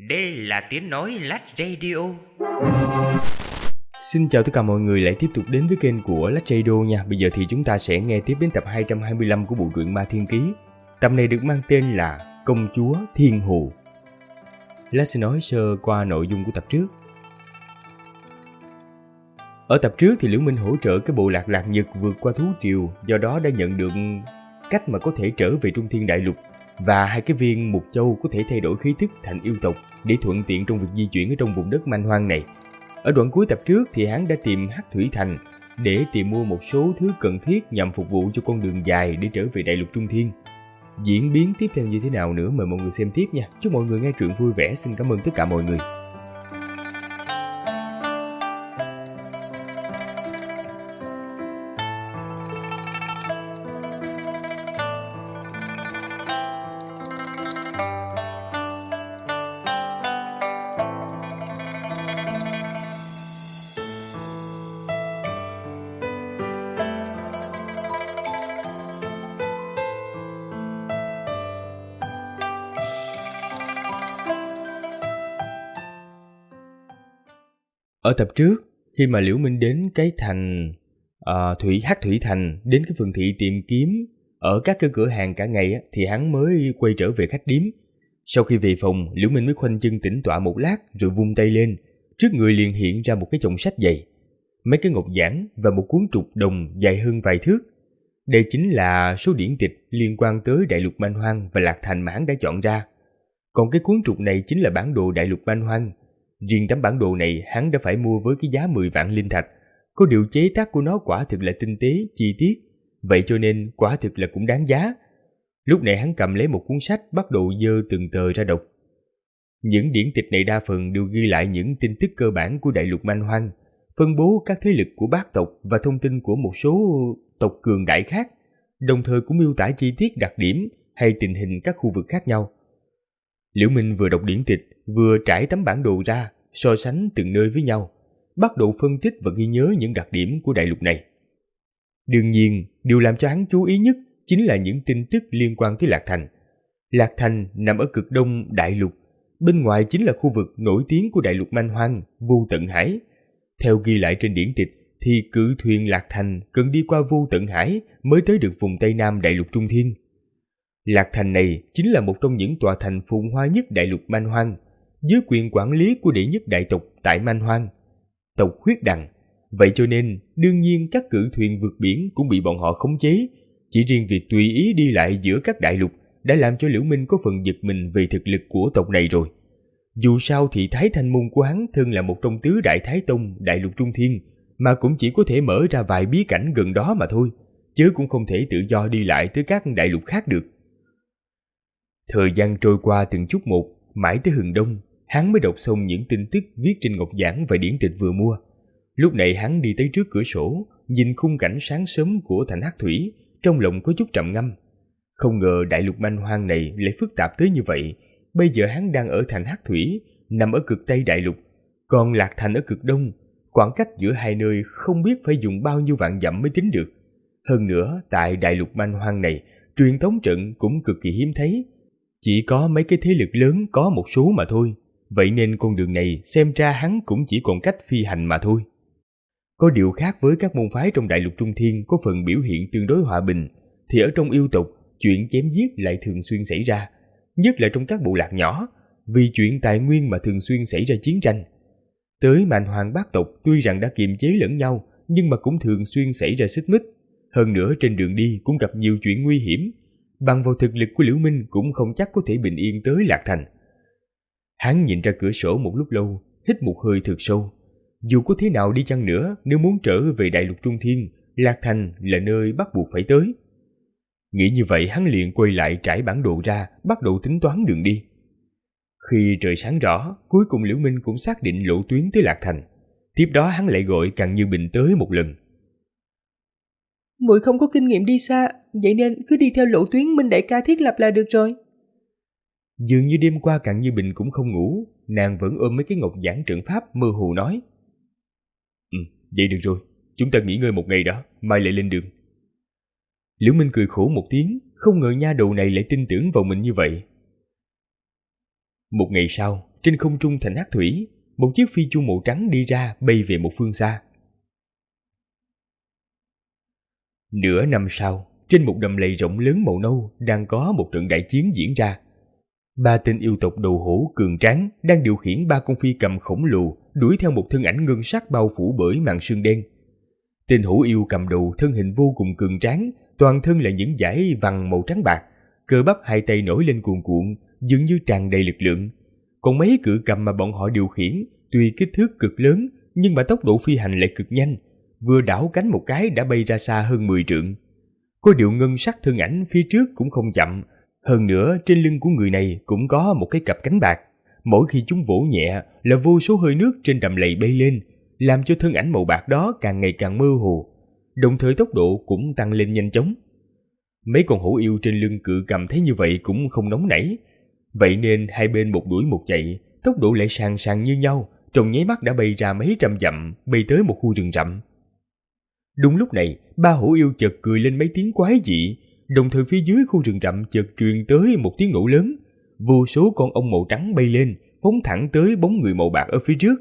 Đây là tiếng nói Lách Radio. Xin chào tất cả mọi người lại tiếp tục đến với kênh của Lách Radio nha. Bây giờ thì chúng ta sẽ nghe tiếp đến tập 225 của bộ truyện Ma Thiên Ký. Tập này được mang tên là Công Chúa Thiên Hồ. Lách sẽ nói sơ qua nội dung của tập trước. Ở tập trước thì Liễu Minh hỗ trợ cái bộ lạc Lạc Nhật vượt qua thú triều, do đó đã nhận được cách mà có thể trở về Trung Thiên Đại Lục và hai cái viên mục châu có thể thay đổi khí tức thành yêu tộc để thuận tiện trong việc di chuyển ở trong vùng đất man hoang này. Ở đoạn cuối tập trước thì hắn đã tìm Hắc Thủy Thành để tìm mua một số thứ cần thiết nhằm phục vụ cho con đường dài để trở về Đại Lục Trung Thiên. Diễn biến tiếp theo như thế nào nữa mời mọi người xem tiếp nha. Chúc mọi người nghe truyện vui vẻ. Xin cảm ơn tất cả mọi người. Ở tập trước, khi mà Liễu Minh đến cái thành Hắc Thủy Thành, đến cái phường thị tìm kiếm ở các cái cửa hàng cả ngày thì hắn mới quay trở về khách điếm. Sau khi về phòng, Liễu Minh mới khoanh chân tĩnh tọa một lát rồi vung tay lên, trước người liền hiện ra một cái chồng sách dày, mấy cái ngọc giản và một cuốn trục đồng dài hơn vài thước. Đây chính là số điển tịch liên quan tới Đại Lục Man Hoang và Lạc Thành mà hắn đã chọn ra. Còn cái cuốn trục này chính là bản đồ Đại Lục Man Hoang. Riêng tấm bản đồ này hắn đã phải mua với cái giá 10 vạn linh thạch. Có điều chế tác của nó quả thực là tinh tế, chi tiết, vậy cho nên quả thực là cũng đáng giá. Lúc này hắn cầm lấy một cuốn sách bắt đầu dơ từng tờ ra đọc. Những điển tịch này đa phần đều ghi lại những tin tức cơ bản của Đại Lục Man Hoang, phân bố các thế lực của bát tộc và thông tin của một số tộc cường đại khác, đồng thời cũng miêu tả chi tiết đặc điểm hay tình hình các khu vực khác nhau. Liễu Minh vừa đọc điển tịch, vừa trải tấm bản đồ ra, so sánh từng nơi với nhau, bắt đầu phân tích và ghi nhớ những đặc điểm của đại lục này. Đương nhiên, điều làm cho hắn chú ý nhất chính là những tin tức liên quan tới Lạc Thành. Lạc Thành nằm ở cực đông đại lục, bên ngoài chính là khu vực nổi tiếng của Đại Lục Man Hoang, Vô Tận Hải. Theo ghi lại trên điển tịch thì cự thuyền Lạc Thành cần đi qua Vô Tận Hải mới tới được vùng Tây Nam Đại Lục Trung Thiên. Lạc Thành này chính là một trong những tòa thành phồn hoa nhất Đại Lục Man Hoang, dưới quyền quản lý của đệ nhất đại tộc tại Man Hoang, tộc Huyết Đằng. Vậy cho nên, đương nhiên các cự thuyền vượt biển cũng bị bọn họ khống chế. Chỉ riêng việc tùy ý đi lại giữa các đại lục đã làm cho Liễu Minh có phần giật mình về thực lực của tộc này rồi. Dù sao thì Thái Thanh Môn của hắn thân là một trong tứ đại Thái Tông Đại Lục Trung Thiên, mà cũng chỉ có thể mở ra vài bí cảnh gần đó mà thôi, chứ cũng không thể tự do đi lại tới các đại lục khác được. Thời gian trôi qua từng chút một, mãi tới hừng đông, hắn mới đọc xong những tin tức viết trên ngọc giản và điển tịch vừa mua. Lúc này hắn đi tới trước cửa sổ, nhìn khung cảnh sáng sớm của thành Hắc Thủy, trong lòng có chút trầm ngâm. Không ngờ Đại Lục Man Hoang này lại phức tạp tới như vậy. Bây giờ hắn đang ở thành Hắc Thủy, nằm ở cực Tây Đại Lục, còn Lạc Thành ở cực Đông. Khoảng cách giữa hai nơi không biết phải dùng bao nhiêu vạn dặm mới tính được. Hơn nữa, tại Đại Lục Man Hoang này, truyền thống trận cũng cực kỳ hiếm thấy. Chỉ có mấy cái thế lực lớn có một số mà thôi. Vậy nên con đường này xem ra hắn cũng chỉ còn cách phi hành mà thôi. Có điều khác với các môn phái trong Đại Lục Trung Thiên có phần biểu hiện tương đối hòa bình, thì ở trong yêu tộc, chuyện chém giết lại thường xuyên xảy ra, nhất là trong các bộ lạc nhỏ, vì chuyện tài nguyên mà thường xuyên xảy ra chiến tranh. Tới Man Hoang bát tộc tuy rằng đã kiềm chế lẫn nhau, nhưng mà cũng thường xuyên xảy ra xích mích. Hơn nữa trên đường đi cũng gặp nhiều chuyện nguy hiểm. Bằng vào thực lực của Liễu Minh cũng không chắc có thể bình yên tới Lạc Thành. Hắn nhìn ra cửa sổ một lúc lâu, hít một hơi thật sâu. Dù có thế nào đi chăng nữa, nếu muốn trở về Đại Lục Trung Thiên, Lạc Thành là nơi bắt buộc phải tới. Nghĩ như vậy hắn liền quay lại trải bản đồ ra, bắt đầu tính toán đường đi. Khi trời sáng rõ, cuối cùng Liễu Minh cũng xác định lộ tuyến tới Lạc Thành. Tiếp đó hắn lại gọi Càn Như Bình tới một lần. Muội không có kinh nghiệm đi xa, vậy nên cứ đi theo lộ tuyến Minh đại ca thiết lập là được rồi. Dường như đêm qua Càn Như Bình cũng không ngủ, nàng vẫn ôm mấy cái ngọc giản trận pháp mơ hồ nói. Vậy được rồi, chúng ta nghỉ ngơi một ngày đó, mai lại lên đường. Liễu Minh cười khổ một tiếng, không ngờ nha đầu này lại tin tưởng vào mình như vậy. Một ngày sau, trên không trung thành hắc thủy, một chiếc phi chu màu trắng đi ra bay về một phương xa. Nửa năm sau, trên một đầm lầy rộng lớn màu nâu đang có một trận đại chiến diễn ra. 3 tên yêu tộc đầu hổ cường tráng đang điều khiển 3 con phi cầm khổng lồ đuổi theo một thân ảnh ngân sắc bao phủ bởi màn sương đen. Tên hổ yêu cầm đầu thân hình vô cùng cường tráng, toàn thân là những dải vằn màu trắng bạc, cơ bắp hai tay nổi lên cuồn cuộn, dường như tràn đầy lực lượng. Còn mấy cự cầm mà bọn họ điều khiển, tuy kích thước cực lớn nhưng mà tốc độ phi hành lại cực nhanh, vừa đảo cánh một cái đã bay ra xa hơn 10 trượng. Có điều ngân sắc thân ảnh phía trước cũng không chậm, hơn nữa trên lưng của người này cũng có một cái cặp cánh bạc. Mỗi khi chúng vỗ nhẹ là vô số hơi nước trên đầm lầy bay lên, làm cho thân ảnh màu bạc đó càng ngày càng mơ hồ, đồng thời tốc độ cũng tăng lên nhanh chóng. Mấy con hổ yêu trên lưng cự cầm thấy như vậy cũng không nóng nảy, vậy nên hai bên một đuổi một chạy, tốc độ lại sàn sàn như nhau, trong nháy mắt đã bay ra mấy trăm dặm, bay tới một khu rừng rậm. Đúng lúc này, 3 hổ yêu chợt cười lên mấy tiếng quái dị, đồng thời phía dưới khu rừng rậm chợt truyền tới một tiếng nổ lớn, vô số con ong màu trắng bay lên, phóng thẳng tới bóng người màu bạc ở phía trước.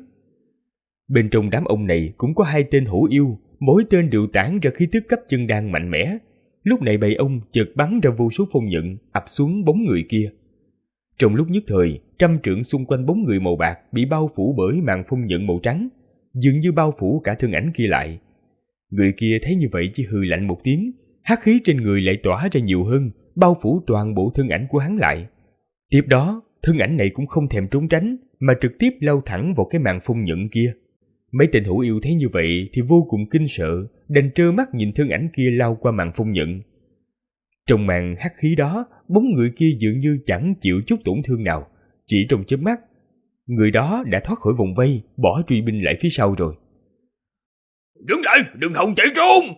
Bên trong đám ong này cũng có 2 tên hổ yêu, mỗi tên đều tản ra khí tức cấp chân đan mạnh mẽ. Lúc này bầy ong chợt bắn ra vô số phong nhận ập xuống bóng người kia. Trong lúc nhất thời, 100 trượng xung quanh bóng người màu bạc bị bao phủ bởi màn phong nhận màu trắng, dường như bao phủ cả thân ảnh kia lại. Người kia thấy như vậy chỉ hừ lạnh một tiếng, hắc khí trên người lại tỏa ra nhiều hơn, bao phủ toàn bộ thân ảnh của hắn lại. Tiếp đó, thân ảnh này cũng không thèm trốn tránh, mà trực tiếp lao thẳng vào cái màn phong nhận kia. Mấy tên hổ yêu thấy như vậy thì vô cùng kinh sợ, đành trơ mắt nhìn thân ảnh kia lao qua màn phong nhận. Trong màn hắc khí đó, bóng người kia dường như chẳng chịu chút tổn thương nào, chỉ trong chớp mắt, người đó đã thoát khỏi vòng vây, bỏ truy binh lại phía sau rồi. Đứng lại, đừng hòng chạy trốn!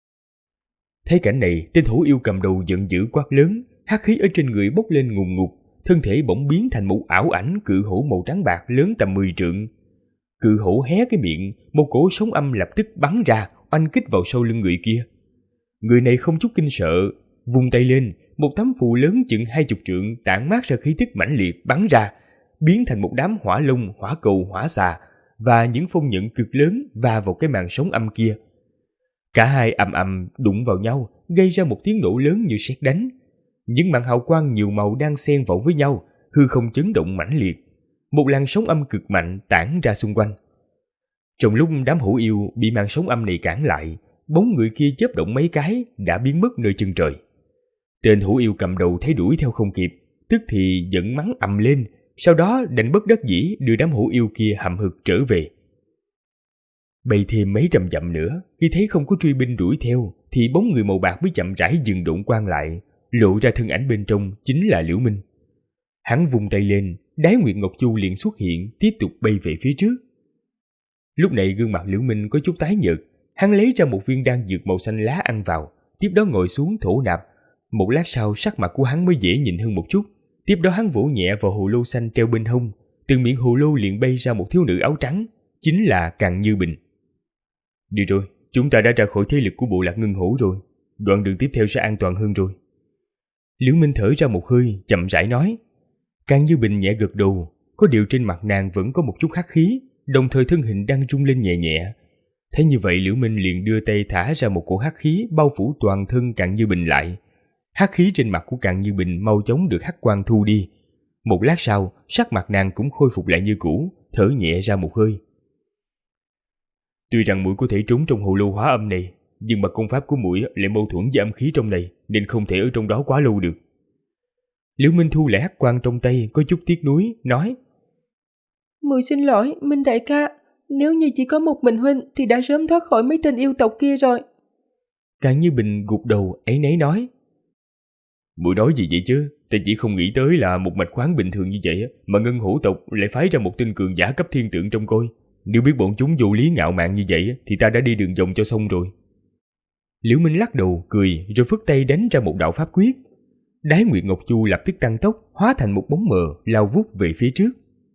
Thấy cảnh này, tên hổ yêu cầm đầu giận dữ quát lớn, hắc khí ở trên người bốc lên ngùn ngụt, thân thể bỗng biến thành một ảo ảnh cự hổ màu trắng bạc lớn tầm 10 trượng. Cự hổ hé cái miệng, một cổ sóng âm lập tức bắn ra, oanh kích vào sau lưng người kia. Người này không chút kinh sợ, vung tay lên, một tấm phù lớn chừng 20 trượng tản mát ra khí tức mãnh liệt bắn ra, biến thành một đám hỏa long, hỏa cầu, hỏa xà và những phong nhận cực lớn va vào cái màn sóng âm kia. Cả hai ầm ầm đụng vào nhau, gây ra một tiếng nổ lớn như sét đánh. Những màn hào quang nhiều màu đang xen vào với nhau, hư không chấn động mãnh liệt. Một làn sóng âm cực mạnh tản ra xung quanh. Trong lúc đám hổ yêu bị màn sóng âm này cản lại, bóng người kia chớp động mấy cái đã biến mất nơi chân trời. Tên hổ yêu cầm đầu thấy đuổi theo không kịp, tức thì giận mắng ầm lên, sau đó đành bất đắc dĩ đưa đám hổ yêu kia hậm hực trở về. Bay thêm mấy trăm dặm nữa, khi thấy không có truy binh đuổi theo, thì bóng người màu bạc mới chậm rãi dừng độn quang lại, lộ ra thân ảnh bên trong chính là Liễu Minh. Hắn vung tay lên, Đái Nguyệt Ngọc Chu liền xuất hiện, tiếp tục bay về phía trước. Lúc này gương mặt Liễu Minh có chút tái nhợt, hắn lấy ra một viên đan dược màu xanh lá ăn vào, tiếp đó ngồi xuống thổ nạp. Một lát sau sắc mặt của hắn mới dễ nhìn hơn một chút. Tiếp đó hắn vỗ nhẹ vào hồ lô xanh treo bên hông, từ miệng hồ lô liền bay ra một thiếu nữ áo trắng, chính là Càn Như Bình. Đi rồi, chúng ta đã ra khỏi thế lực của bộ lạc Ngân Hổ rồi, đoạn đường tiếp theo sẽ an toàn hơn rồi. Liễu Minh thở ra một hơi, chậm rãi nói. Càn Như Bình nhẹ gật đầu, có điều trên mặt nàng vẫn có một chút hắc khí, đồng thời thân hình đang rung lên nhẹ nhẹ. Thấy như vậy Liễu Minh liền đưa tay thả ra một cổ hắc khí bao phủ toàn thân Càn Như Bình lại. Hắc khí trên mặt của Càn Như Bình mau chóng được hắc quang thu đi. Một lát sau, sắc mặt nàng cũng khôi phục lại như cũ, thở nhẹ ra một hơi. Tuy rằng muội có thể trốn trong hồ lô hóa âm này, nhưng mà công pháp của muội lại mâu thuẫn với âm khí trong này, nên không thể ở trong đó quá lâu được. Liễu Minh thu lại hắc quang trong tay, có chút tiếc nuối, nói: Muội xin lỗi, Minh đại ca, nếu như chỉ có một mình huynh thì đã sớm thoát khỏi mấy tên yêu tộc kia rồi. Càn Như Bình gục đầu áy náy nói: Muội nói gì vậy chứ? Ta chỉ không nghĩ tới là một mạch khoáng bình thường như vậy mà Ngân Hổ tộc lại phái ra một tên cường giả cấp thiên tượng trông coi. Nếu biết bọn chúng vô lý ngạo mạn như vậy thì ta đã đi đường vòng cho xong rồi. Liễu Minh lắc đầu cười rồi phất tay đánh ra một đạo pháp quyết. Đái Nguyệt Ngọc Chu lập tức tăng tốc, hóa thành một bóng mờ lao vút về phía trước.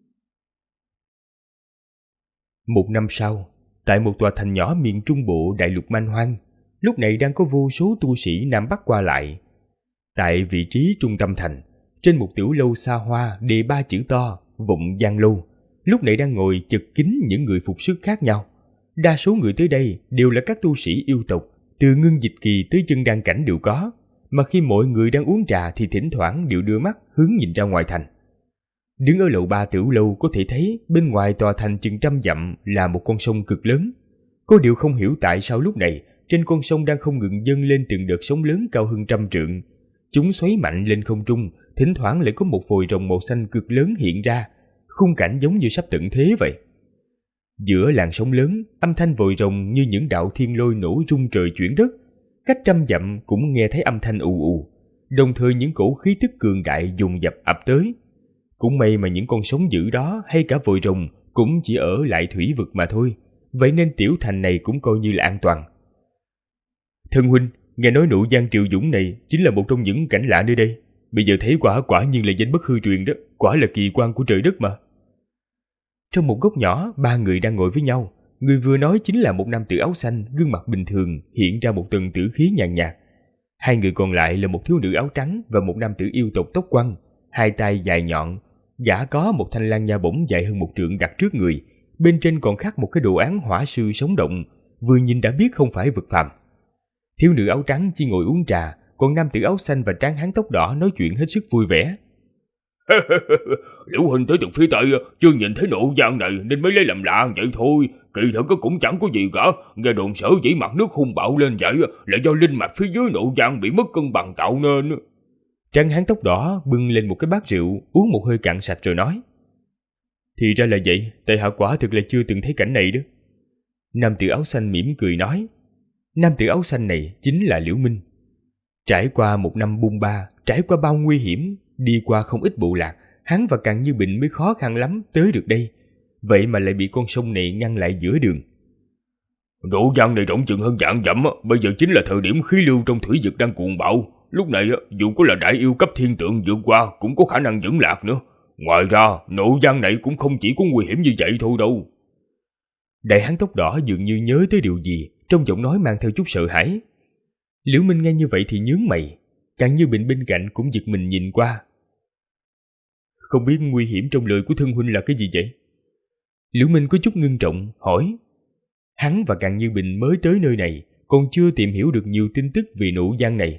Một năm sau, tại một tòa thành nhỏ miền trung bộ đại lục Man Hoang, lúc này đang có vô số tu sĩ Nam Bắc qua lại. Tại vị trí trung tâm thành, trên một tiểu lâu xa hoa đề 3 chữ to vọng Giang Lâu, lúc này đang ngồi chật kín những người phục sức khác nhau. Đa số người tới đây đều là các tu sĩ yêu tộc, từ Ngưng Dịch Kỳ tới Chân Đan Cảnh đều có, mà khi mọi người đang uống trà thì thỉnh thoảng đều đưa mắt hướng nhìn ra ngoài thành. Đứng ở lầu 3 Tiểu Lâu có thể thấy bên ngoài tòa thành chừng 100 dặm là một con sông cực lớn. Có điều không hiểu tại sao lúc này trên con sông đang không ngừng dâng lên từng đợt sóng lớn cao hơn 100 trượng. Chúng xoáy mạnh lên không trung, thỉnh thoảng lại có một vòi rồng màu xanh cực lớn hiện ra, khung cảnh giống như sắp tận thế vậy. Giữa làn sóng lớn, âm thanh vòi rồng như những đạo thiên lôi nổ rung trời chuyển đất, cách 100 dặm cũng nghe thấy âm thanh ù ù, đồng thời những cổ khí tức cường đại dồn dập ập tới. Cũng may mà những con sóng dữ đó hay cả vòi rồng cũng chỉ ở lại thủy vực mà thôi, vậy nên tiểu thành này cũng coi như là an toàn. Thân huynh, nghe nói nụ Giang Triều Dũng này chính là một trong những cảnh lạ nơi đây. Bây giờ thấy quả nhiên là danh bất hư truyền đó, quả là kỳ quan của trời đất mà. Trong một góc nhỏ, 3 người đang ngồi với nhau. Người vừa nói chính là một nam tử áo xanh, gương mặt bình thường, hiện ra một tầng tử khí nhàn nhạt. 2 người còn lại là một thiếu nữ áo trắng và một nam tử yêu tộc tóc quăn, 2 tay dài nhọn. Gã có một thanh lan nha bổng dài hơn 1 trượng đặt trước người, bên trên còn khắc một cái đồ án hỏa sư sống động, vừa nhìn đã biết không phải vật phàm. Thiếu nữ áo trắng chỉ ngồi uống trà, còn nam tử áo xanh và tráng hán tóc đỏ nói chuyện hết sức vui vẻ. Liễu huynh tới từ phía tây chưa nhìn thấy nộ Giang này nên mới lấy làm lạ vậy thôi. Kỳ thực cũng chẳng có gì cả. Nghe đồn sở dĩ mặt nước hung bạo lên vậy là do linh mạch phía dưới nộ Giang bị mất cân bằng tạo nên. Tráng hán tóc đỏ bưng lên một cái bát rượu, uống một hơi cạn sạch rồi nói. Thì ra là vậy, tại hạ quả thực là chưa từng thấy cảnh này đó. Nam tử áo xanh mỉm cười nói. Nam tử áo xanh này chính là Liễu Minh. Trải qua một năm bung ba, trải qua bao nguy hiểm, đi qua không ít bộ lạc, hắn và Càn Như Bình mới khó khăn lắm tới được đây. Vậy mà lại bị con sông này ngăn lại giữa đường. Nộ Giang này rộng chừng hơn vạn dặm, bây giờ chính là thời điểm khí lưu trong thủy vực đang cuồng bạo. Lúc này dù có là đại yêu cấp thiên tượng vượt qua cũng có khả năng dẫn lạc nữa. Ngoài ra, nộ Giang này cũng không chỉ có nguy hiểm như vậy thôi đâu. Đại hán tóc đỏ dường như nhớ tới điều gì, trong giọng nói mang theo chút sợ hãi. Liễu Minh nghe như vậy thì nhướng mày, Càn Như Bình bên cạnh cũng giật mình nhìn qua. Không biết nguy hiểm trong lời của thân huynh là cái gì vậy? Liễu Minh có chút ngưng trọng hỏi. Hắn và Càn Như Bình mới tới nơi này, còn chưa tìm hiểu được nhiều tin tức về nộ Giang này.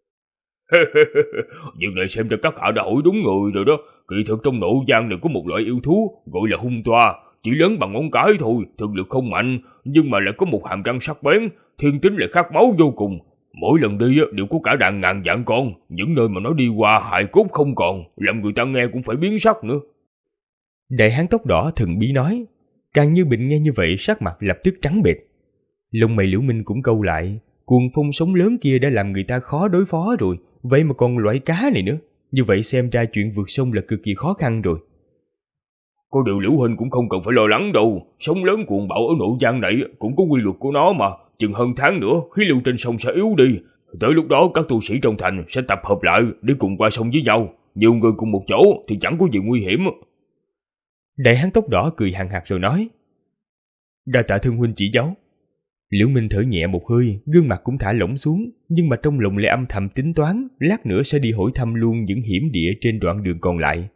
Việc này xem ra các hạ đã hỏi đúng người rồi đó. Kỳ thực trong nộ Giang này có một loại yêu thú gọi là hung toa, chỉ lớn bằng ngón cái thôi, thực lực không mạnh, nhưng mà lại có một hàm răng sắc bén, thiên tính lại khát máu vô cùng. Mỗi lần đi đều có cả đàn ngàn vạn con, những nơi mà nó đi qua hài cốt không còn, làm người ta nghe cũng phải biến sắc nữa. Đại hán tóc đỏ thần bí nói. Càn Như Bình nghe như vậy sắc mặt lập tức trắng bệch. Lông mày Liễu Minh cũng câu lại, cuồng phong sóng lớn kia đã làm người ta khó đối phó rồi, vậy mà còn loại cá này nữa, như vậy xem ra chuyện vượt sông là cực kỳ khó khăn rồi. Có điều Liễu huynh cũng không cần phải lo lắng đâu, sóng lớn cuồng bạo ở nộ Giang này cũng có quy luật của nó mà, chừng hơn tháng nữa khí lưu trên sông sẽ yếu đi, tới lúc đó các tu sĩ trong thành sẽ tập hợp lại để cùng qua sông với nhau, nhiều người cùng một chỗ thì chẳng có gì nguy hiểm. Đại hán tóc đỏ cười hằng hạc rồi nói. Đa tạ thân huynh chỉ giáo. Liễu Minh thở nhẹ một hơi, gương mặt cũng thả lỏng xuống, nhưng mà trong lòng lại âm thầm tính toán, lát nữa sẽ đi hỏi thăm luôn những hiểm địa trên đoạn đường còn lại.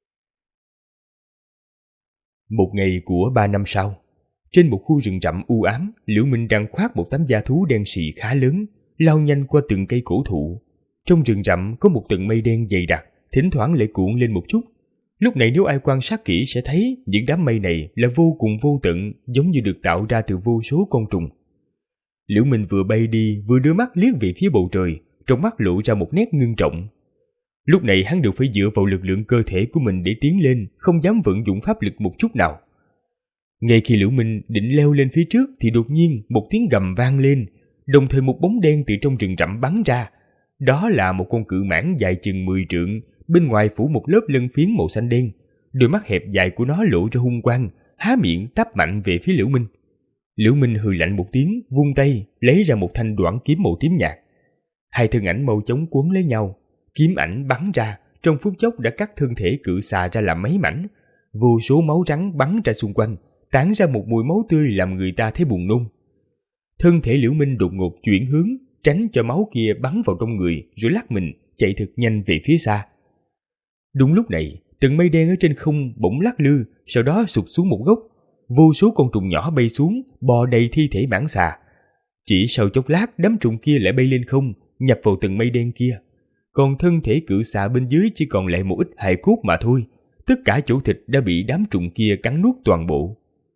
Một ngày của 3 năm sau, trên một khu rừng rậm u ám, Liễu Minh đang khoác một tấm da thú đen sì khá lớn, lao nhanh qua từng cây cổ thụ. Trong rừng rậm có một tầng mây đen dày đặc, thỉnh thoảng lại cuộn lên một chút. Lúc này nếu ai quan sát kỹ sẽ thấy những đám mây này là vô cùng vô tận, giống như được tạo ra từ vô số con trùng. Liễu Minh vừa bay đi vừa đưa mắt liếc về phía bầu trời, trong mắt lộ ra một nét ngưng trọng. Lúc này hắn đều phải dựa vào lực lượng cơ thể của mình để tiến lên, không dám vận dụng pháp lực một chút nào. Ngay khi Liễu Minh định leo lên phía trước thì đột nhiên một tiếng gầm vang lên, đồng thời một bóng đen từ trong rừng rậm bắn ra. Đó là một con cự mãng dài chừng 10 trượng, bên ngoài phủ một lớp lân phiến màu xanh đen. Đôi mắt hẹp dài của nó lộ ra hung quang, há miệng táp mạnh về phía Liễu Minh. Liễu Minh hừ lạnh một tiếng, vung tay lấy ra một thanh đoạn kiếm màu tím nhạt. Hai thân ảnh mau chóng quấn lấy nhau, kiếm ảnh bắn ra, trong phút chốc đã cắt thân thể cự xà ra làm mấy mảnh. Vô số máu trắng bắn ra xung quanh, tản ra một mùi máu tươi làm người ta thấy buồn nôn. Thân thể Liễu Minh đột ngột chuyển hướng, tránh cho máu kia bắn vào trong người, rồi lắc mình chạy thật nhanh về phía xa. Đúng lúc này, tầng mây đen ở trên không bỗng lắc lư, sau đó sụt xuống một góc. Vô số con trùng nhỏ bay xuống, bò đầy thi thể mãng xà. Chỉ sau chốc lát, đám trùng kia lại bay lên không, nhập vào tầng mây đen kia. Còn thân thể cự xà bên dưới chỉ còn lại một ít hài cốt mà thôi. Tất cả chỗ thịt đã bị đám trùng kia cắn nuốt toàn bộ.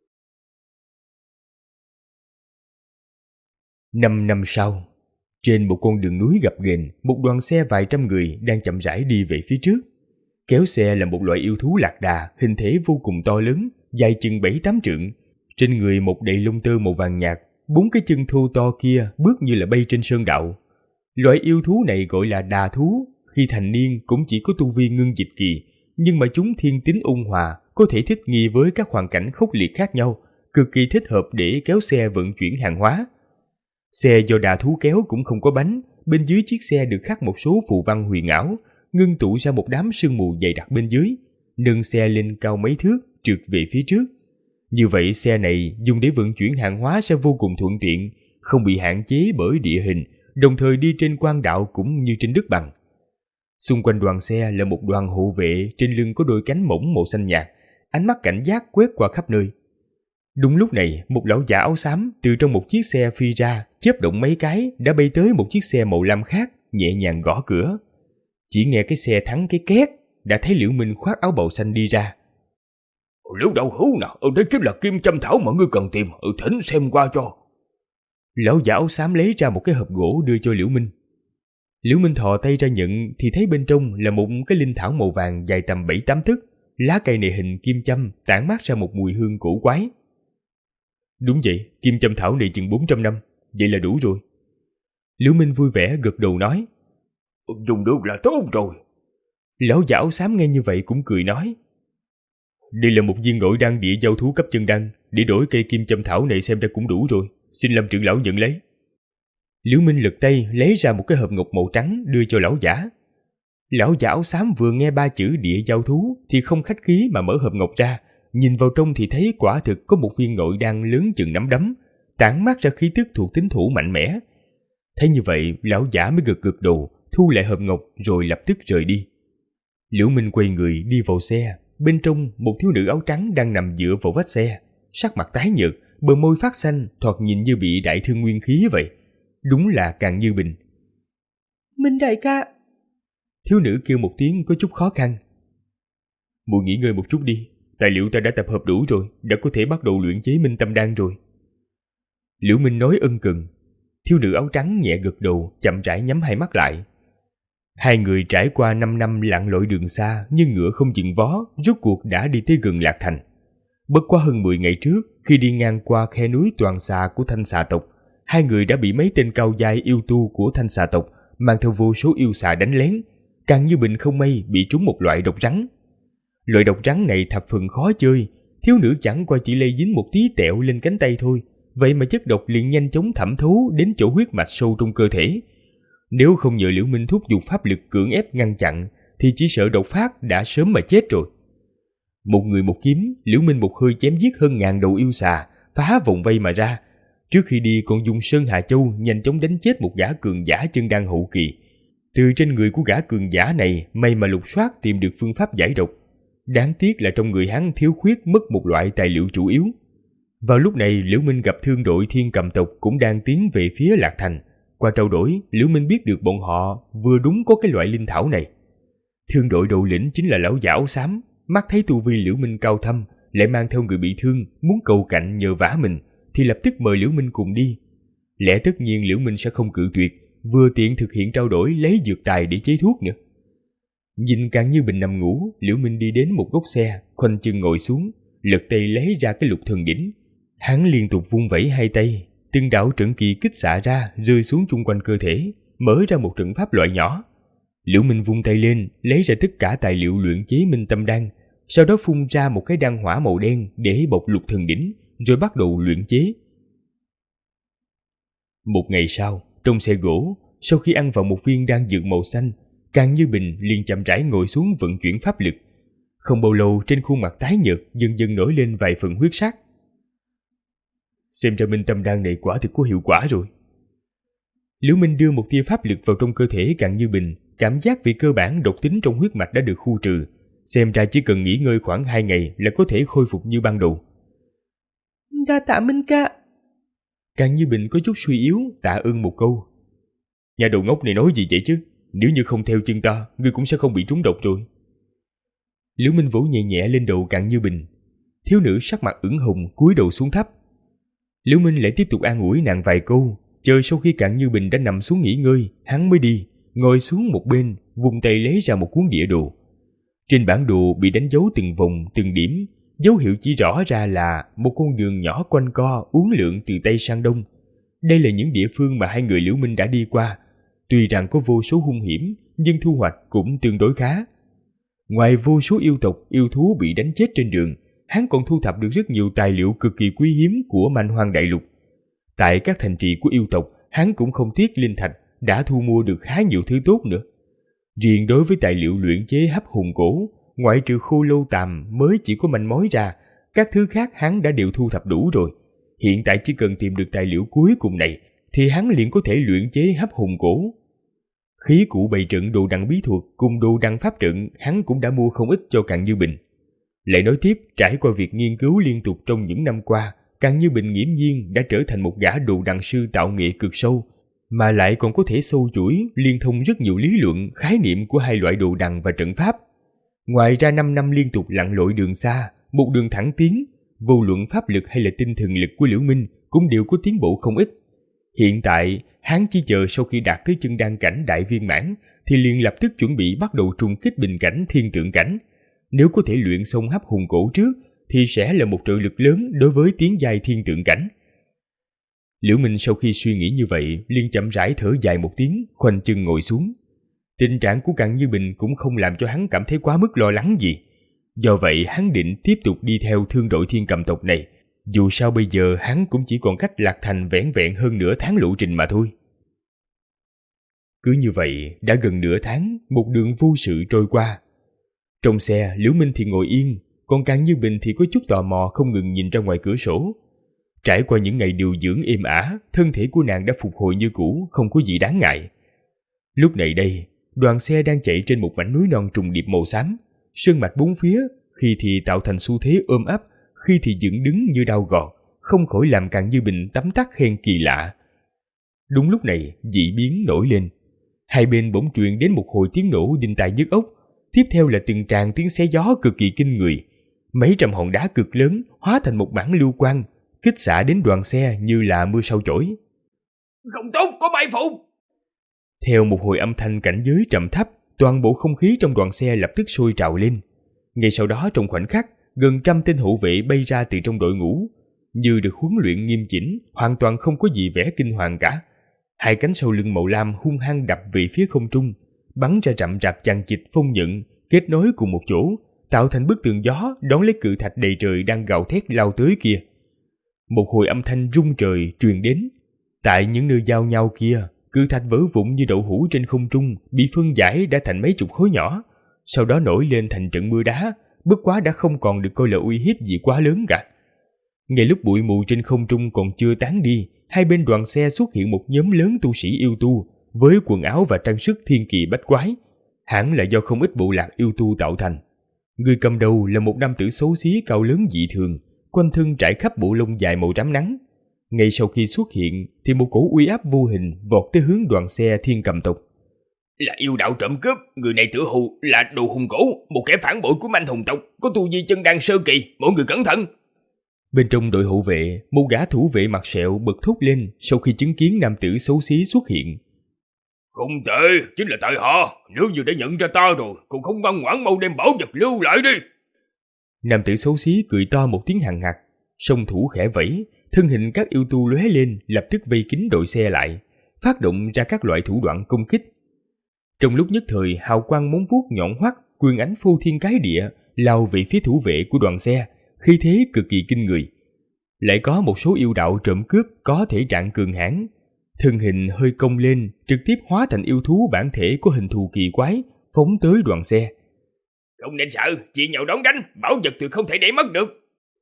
5 năm sau, trên một con đường núi gập ghềnh, một đoàn xe vài trăm người đang chậm rãi đi về phía trước. Kéo xe là một loại yêu thú lạc đà, hình thể vô cùng to lớn, dài chừng 7-8 trượng. Trên người một đầy lông tơ màu vàng nhạt, 4 cái chân thô to kia bước như là bay trên sơn đạo. Loại yêu thú này gọi là đà thú, khi thành niên cũng chỉ có tu vi ngưng dịch kỳ, nhưng mà chúng thiên tính ôn hòa, có thể thích nghi với các hoàn cảnh khốc liệt khác nhau, cực kỳ thích hợp để kéo xe vận chuyển hàng hóa. Xe do đà thú kéo cũng không có bánh, bên dưới chiếc xe được khắc một số phù văn huyền ảo, ngưng tụ ra một đám sương mù dày đặc bên dưới, nâng xe lên cao mấy thước, trượt về phía trước. Như vậy xe này dùng để vận chuyển hàng hóa sẽ vô cùng thuận tiện, không bị hạn chế bởi địa hình, đồng thời đi trên quan đạo cũng như trên đất bằng. Xung quanh đoàn xe là một đoàn hộ vệ, trên lưng có đôi cánh mỏng màu xanh nhạt, ánh mắt cảnh giác quét qua khắp nơi. Đúng lúc này, một lão giả áo xám từ trong một chiếc xe phi ra, chớp động mấy cái đã bay tới một chiếc xe màu lam khác, nhẹ nhàng gõ cửa. Chỉ nghe cái xe thắng cái két, đã thấy Liễu Minh khoác áo bào xanh đi ra. Liễu đạo hữu nào, đây chính là kim châm thảo mà ngươi cần tìm, thỉnh xem qua cho. Lão giả áo xám lấy ra một cái hộp gỗ đưa cho Liễu Minh. Liễu Minh thò tay ra nhận thì thấy bên trong là một cái linh thảo màu vàng dài tầm 7-8 tấc. Lá cây này hình kim châm, tản mát ra một mùi hương cổ quái. Đúng vậy, kim châm thảo này chừng 400 năm, vậy là đủ rồi. Liễu Minh vui vẻ gật đầu nói. Dùng được là tốt rồi. Lão giả áo xám nghe như vậy cũng cười nói. Đây là một viên nội đan địa giao thú cấp chân đan, để đổi cây kim châm thảo này xem ra cũng đủ rồi, xin Lâm trưởng lão nhận lấy. Liễu Minh lật tay lấy ra một cái hộp ngọc màu trắng đưa cho lão giả. Lão giả áo xám vừa nghe 3 chữ địa giao thú thì không khách khí mà mở hộp ngọc ra, nhìn vào trong thì thấy quả thực có một viên nội đan lớn chừng nắm đấm, tản mát ra khí tức thuộc tính thủ mạnh mẽ. Thấy như vậy, lão giả mới gật gật đầu, thu lại hộp ngọc rồi lập tức rời đi. Liễu Minh quay người đi vào xe, bên trong một thiếu nữ áo trắng đang nằm dựa vào vách xe, sắc mặt tái nhợt, bờ môi phát xanh, thoạt nhìn như bị đại thương nguyên khí vậy. Đúng là Càng Như Bình. Minh đại ca. Thiếu nữ kêu một tiếng có chút khó khăn. Muội nghỉ ngơi một chút đi, tài liệu ta đã tập hợp đủ rồi, đã có thể bắt đầu luyện chế minh tâm đan rồi. Liễu Minh nói ân cần. Thiếu nữ áo trắng nhẹ gật đầu, chậm rãi nhắm hai mắt lại. Hai người trải qua 5 năm lặn lội đường xa như ngựa không chừng vó, rốt cuộc đã đi tới gần Lạc Thành. Bất quá hơn 10 ngày trước, khi đi ngang qua khe núi Toàn Xà của Thanh Xà tộc, hai người đã bị mấy tên cao giai yêu tu của Thanh Xà tộc mang theo vô số yêu xà đánh lén. Càng Như Bình không may bị trúng một loại độc rắn. Loại độc rắn này thập phần khó chơi, thiếu nữ chẳng qua chỉ lây dính một tí tẹo lên cánh tay thôi, vậy mà chất độc liền nhanh chóng thẩm thấu đến chỗ huyết mạch sâu trong cơ thể. Nếu không nhờ Liễu Minh thúc giục pháp lực cưỡng ép ngăn chặn, thì chỉ sợ độc phát đã sớm mà chết rồi. Một người một kiếm, Liễu Minh một hơi chém giết hơn 1000 đầu yêu xà, phá vòng vây mà ra. Trước khi đi còn dùng Sơn Hà Châu nhanh chóng đánh chết một gã cường giả chân đan hậu kỳ. Từ trên người của gã cường giả này may mà lục soát tìm được phương pháp giải độc. Đáng tiếc là trong người hắn thiếu khuyết mất một loại tài liệu chủ yếu. Vào lúc này, Liễu Minh gặp thương đội Thiên Cầm tộc cũng đang tiến về phía Lạc Thành. Qua trao đổi, Liễu Minh biết được bọn họ vừa đúng có cái loại linh thảo này. Thương đội đầu lĩnh chính là lão giả áo xám, mắt thấy tu vi Liễu Minh cao thâm, lại mang theo người bị thương, muốn cầu cạnh nhờ vả mình, thì lập tức mời Liễu Minh cùng đi. Lẽ tất nhiên Liễu Minh sẽ không cự tuyệt, vừa tiện thực hiện trao đổi lấy dược tài để chế thuốc nữa. Nhìn Càng Như Bình nằm ngủ, Liễu Minh đi đến một góc xe, khoanh chân ngồi xuống, lật tay lấy ra cái lục thần đỉnh. Hắn liên tục vung vẩy hai tay, từng đạo trận kỳ kích xạ ra rơi xuống chung quanh cơ thể, mở ra một trận pháp loại nhỏ. Liễu Minh vung tay lên, lấy ra tất cả tài liệu luyện chế minh tâm đan, sau đó phun ra một cái đan hỏa màu đen để bọc lục thần đỉnh, rồi bắt đầu luyện chế. Một ngày sau, trong xe gỗ, sau khi ăn vào một viên đan dược màu xanh, Càng Như Bình liền chậm rãi ngồi xuống vận chuyển pháp lực. Không bao lâu, trên khuôn mặt tái nhợt dần dần nổi lên vài phần huyết sắc. Xem ra minh tâm đan này quả thực có hiệu quả rồi. Liễu Minh đưa một tia pháp lực vào trong cơ thể Càng Như Bình, cảm giác về cơ bản độc tính trong huyết mạch đã được khu trừ. xem ra chỉ cần nghỉ ngơi khoảng 2 ngày là có thể khôi phục như ban đầu. Đa tạ Minh ca. Càng Như Bình có chút suy yếu tạ ơn một câu. Nhà đầu ngốc này nói gì vậy chứ? Nếu như không theo chân ta, ngươi cũng sẽ không bị trúng độc rồi. Liễu Minh vỗ nhẹ nhẹ lên đầu Càng Như Bình. Thiếu nữ sắc mặt ửng hồng cúi đầu xuống thấp. Liễu Minh lại tiếp tục an ủi nàng vài câu, chờ sau khi Càng Như Bình đã nằm xuống nghỉ ngơi, hắn mới đi, ngồi xuống một bên, vùng tay lấy ra một cuốn địa đồ. Trên bản đồ bị đánh dấu từng vòng, từng điểm, dấu hiệu chỉ rõ ra là một con đường nhỏ quanh co uốn lượn từ Tây sang Đông. Đây là những địa phương mà hai người Liễu Minh đã đi qua. Tuy rằng có vô số hung hiểm, nhưng thu hoạch cũng tương đối khá. Ngoài vô số yêu tộc, yêu thú bị đánh chết trên đường, hắn còn thu thập được rất nhiều tài liệu cực kỳ quý hiếm của man hoang đại lục. Tại các thành trì của yêu tộc, hắn cũng không tiếc linh thạch, đã thu mua được khá nhiều thứ tốt nữa. Riêng đối với tài liệu luyện chế hấp hùng cổ, ngoại trừ khô lâu tàm mới chỉ có manh mối ra, các thứ khác hắn đã đều thu thập đủ rồi. Hiện tại chỉ cần tìm được tài liệu cuối cùng này, thì hắn liền có thể luyện chế hấp hùng cổ. Khí cụ bày trận đồ đằng bí thuật cùng đồ đằng pháp trận hắn cũng đã mua không ít cho Càng Như Bình. Lại nói tiếp, trải qua việc nghiên cứu liên tục trong những năm qua, Càng Như Bình nghiễm nhiên đã trở thành một gã đồ đằng sư tạo nghệ cực sâu, mà lại còn có thể sâu chuỗi liên thông rất nhiều lý luận, khái niệm của hai loại đồ đằng và trận pháp. Ngoài ra 5 năm liên tục lặn lội đường xa, một đường thẳng tiến, vô luận pháp lực hay là tinh thần lực của Liễu Minh cũng đều có tiến bộ không ít. Hiện tại, hắn chỉ chờ sau khi đạt tới chân đan cảnh đại viên mãn thì liền lập tức chuẩn bị bắt đầu trùng kích bình cảnh thiên tượng cảnh. Nếu có thể luyện xong hấp hùng cổ trước thì sẽ là một trợ lực lớn đối với tiến giai thiên tượng cảnh. Liễu Minh sau khi suy nghĩ như vậy liền chậm rãi thở dài một tiếng, khoanh chân ngồi xuống. Tình trạng của Càng Như Bình cũng không làm cho hắn cảm thấy quá mức lo lắng gì. Do vậy hắn định tiếp tục đi theo thương đội thiên cầm tộc này. Dù sao bây giờ hắn cũng chỉ còn cách Lạc Thành vẻn vẹn hơn nửa tháng lộ trình mà thôi. Cứ như vậy, đã gần nửa tháng, một đường vô sự trôi qua. Trong xe, Liễu Minh thì ngồi yên, còn Càng Như Bình thì có chút tò mò không ngừng nhìn ra ngoài cửa sổ. Trải qua những ngày điều dưỡng êm ả, thân thể của nàng đã phục hồi như cũ, không có gì đáng ngại. Lúc này đây, đoàn xe đang chạy trên một mảnh núi non trùng điệp màu xám, sơn mạch bốn phía, khi thì tạo thành xu thế ôm ấp, khi thì dựng đứng như đao gọt, không khỏi làm Càng Như Bình tấm tắc khen kỳ lạ. Đúng lúc này, dị biến nổi lên. Hai bên bỗng truyền đến một hồi tiếng nổ đinh tai nhức óc, tiếp theo là từng tràng tiếng xé gió cực kỳ kinh người. Mấy trăm hòn đá cực lớn hóa thành một mảng lưu quang, kích xạ đến đoàn xe như là mưa sao chổi. Không tốt, có bay phụ! Theo một hồi âm thanh cảnh giới trầm thấp, toàn bộ không khí trong đoàn xe lập tức sôi trào lên. Ngay sau đó trong khoảnh khắc, gần 100 tên hộ vệ bay ra từ trong đội ngũ, như được huấn luyện nghiêm chỉnh, hoàn toàn không có gì vẻ kinh hoàng cả. Hai cánh sau lưng màu lam hung hăng đập về phía không trung, bắn ra rậm rạp chằng chịt phong nhận, kết nối cùng một chỗ, tạo thành bức tường gió đón lấy cự thạch đầy trời đang gào thét lao tới kia. Một hồi âm thanh rung trời truyền đến. Tại những nơi giao nhau kia, cự thạch vỡ vụn như đậu hũ trên không trung, bị phân giải đã thành mấy chục khối nhỏ, sau đó nổi lên thành trận mưa đá, bất quá đã không còn được coi là uy hiếp gì quá lớn cả. Ngay lúc bụi mù trên không trung còn chưa tán đi, hai bên đoàn xe xuất hiện một nhóm lớn tu sĩ yêu tu, với quần áo và trang sức thiên kỳ bách quái, hẳn là do không ít bộ lạc yêu tu tạo thành. Người cầm đầu là một nam tử xấu xí cao lớn dị thường, quanh thân trải khắp bộ lông dài màu rám nắng. Ngay sau khi xuất hiện thì một cổ uy áp vô hình vọt tới hướng đoàn xe thiên cầm tộc. Là yêu đạo trộm cướp, người này tựa hồ là đồ hùng cổ, một kẻ phản bội của Manh Hùng tộc, có tu vi chân đan sơ kỳ, mọi người cẩn thận. Bên trong đội hộ vệ, một gã thủ vệ mặt sẹo bật thốt lên sau khi chứng kiến nam tử xấu xí xuất hiện. Không tệ, chính là tại họ, nếu như đã nhận ra ta rồi, còn không ngoan ngoãn mau đem bảo vật lưu lại đi. Nam tử xấu xí cười to một tiếng hằng hặc, song thủ khẽ vẫy, thân hình các yêu tu lóe lên, lập tức vây kín đội xe lại, phát động ra các loại thủ đoạn công kích. Trong lúc nhất thời, hào quang móng vuốt nhọn hoắt, quyền ánh phô thiên cái địa lao về phía thủ vệ của đoàn xe, khí thế cực kỳ kinh người. Lại có một số yêu đạo trộm cướp có thể trạng cường hãn, thân hình hơi cong lên, trực tiếp hóa thành yêu thú bản thể có hình thù kỳ quái, phóng tới đoàn xe. Không nên sợ, chia nhau đón đánh, bảo vật tuyệt không thể để mất được.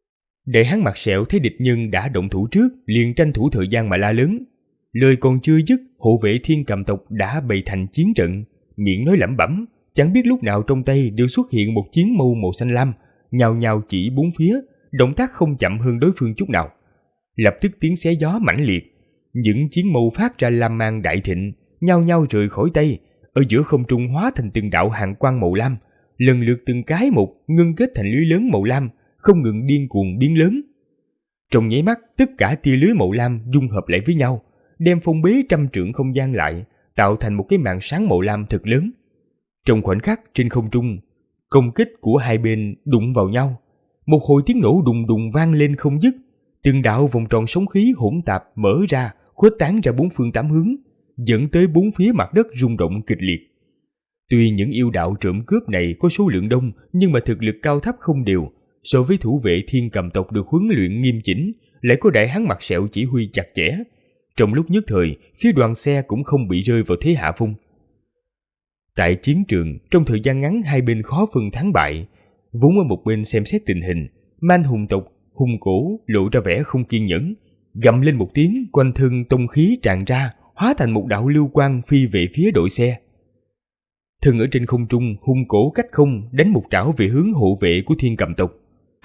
Để hắn mặt sẹo thấy địch nhân đã động thủ trước, liền tranh thủ thời gian mà la lớn. Lời còn chưa dứt, hộ vệ thiên cầm tộc đã bày thành chiến trận, miệng nói lẩm bẩm, chẳng biết lúc nào trong tay đều xuất hiện một chiến mâu màu xanh lam, nhào nhào chỉ bốn phía, động tác không chậm hơn đối phương chút nào. Lập tức tiếng xé gió mãnh liệt, những chiến mâu phát ra lam mang đại thịnh, nhao nhao rời khỏi tay, ở giữa không trung hóa thành từng đạo hàn quang màu lam, lần lượt từng cái một ngưng kết thành lưới lớn màu lam, không ngừng điên cuồng biến lớn. Trong nháy mắt, tất cả tia lưới màu lam dung hợp lại với nhau, đem phong bế trăm trượng không gian lại, tạo thành một cái màn sáng màu lam thật lớn. Trong khoảnh khắc trên không trung, công kích của hai bên đụng vào nhau, một hồi tiếng nổ đùng đùng vang lên không dứt, từng đạo vòng tròn sóng khí hỗn tạp mở ra, khuếch tán ra bốn phương tám hướng, dẫn tới bốn phía mặt đất rung động kịch liệt. Tuy những yêu đạo trộm cướp này có số lượng đông, nhưng mà thực lực cao thấp không đều. So với thủ vệ Thiên Cầm tộc được huấn luyện nghiêm chỉnh, lại có đại hán mặt sẹo chỉ huy chặt chẽ. Trong lúc nhất thời, phía đoàn xe cũng không bị rơi vào thế hạ phong. Tại chiến trường, trong thời gian ngắn hai bên khó phân thắng bại. Vốn ở một bên xem xét tình hình, Man Hùng tộc Hung Cổ lộ ra vẻ không kiên nhẫn, gầm lên một tiếng, quanh thân tông khí tràn ra, hóa thành một đạo lưu quang phi về phía đội xe. Thân ở trên không trung, Hung Cổ cách không đánh một trảo về hướng hộ vệ của Thiên Cầm tộc.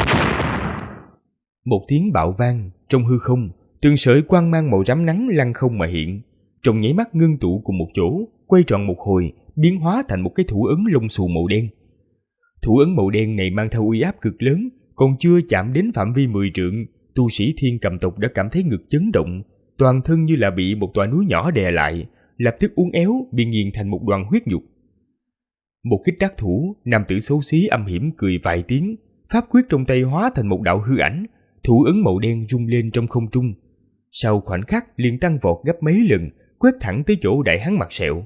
Một tiếng bạo vang, trong hư không, từng sợi quang mang màu rám nắng lăng không mà hiện, trong nháy mắt ngưng tụ cùng một chỗ, quay tròn một hồi, biến hóa thành một cái thủ ấn lông xù màu đen. Thủ ấn màu đen này mang theo uy áp cực lớn, còn chưa chạm đến phạm vi 10 trượng, tu sĩ Thiên Cầm tộc đã cảm thấy ngực chấn động, toàn thân như là bị một tòa núi nhỏ đè lại, lập tức uốn éo bị nghiền thành một đoàn huyết nhục. Một kích đắc thủ, nam tử xấu xí âm hiểm cười vài tiếng, pháp quyết trong tay hóa thành một đạo hư ảnh, thủ ấn màu đen rung lên trong không trung. Sau khoảnh khắc liền tăng vọt gấp mấy lần, quét thẳng tới chỗ đại hán mặt sẹo.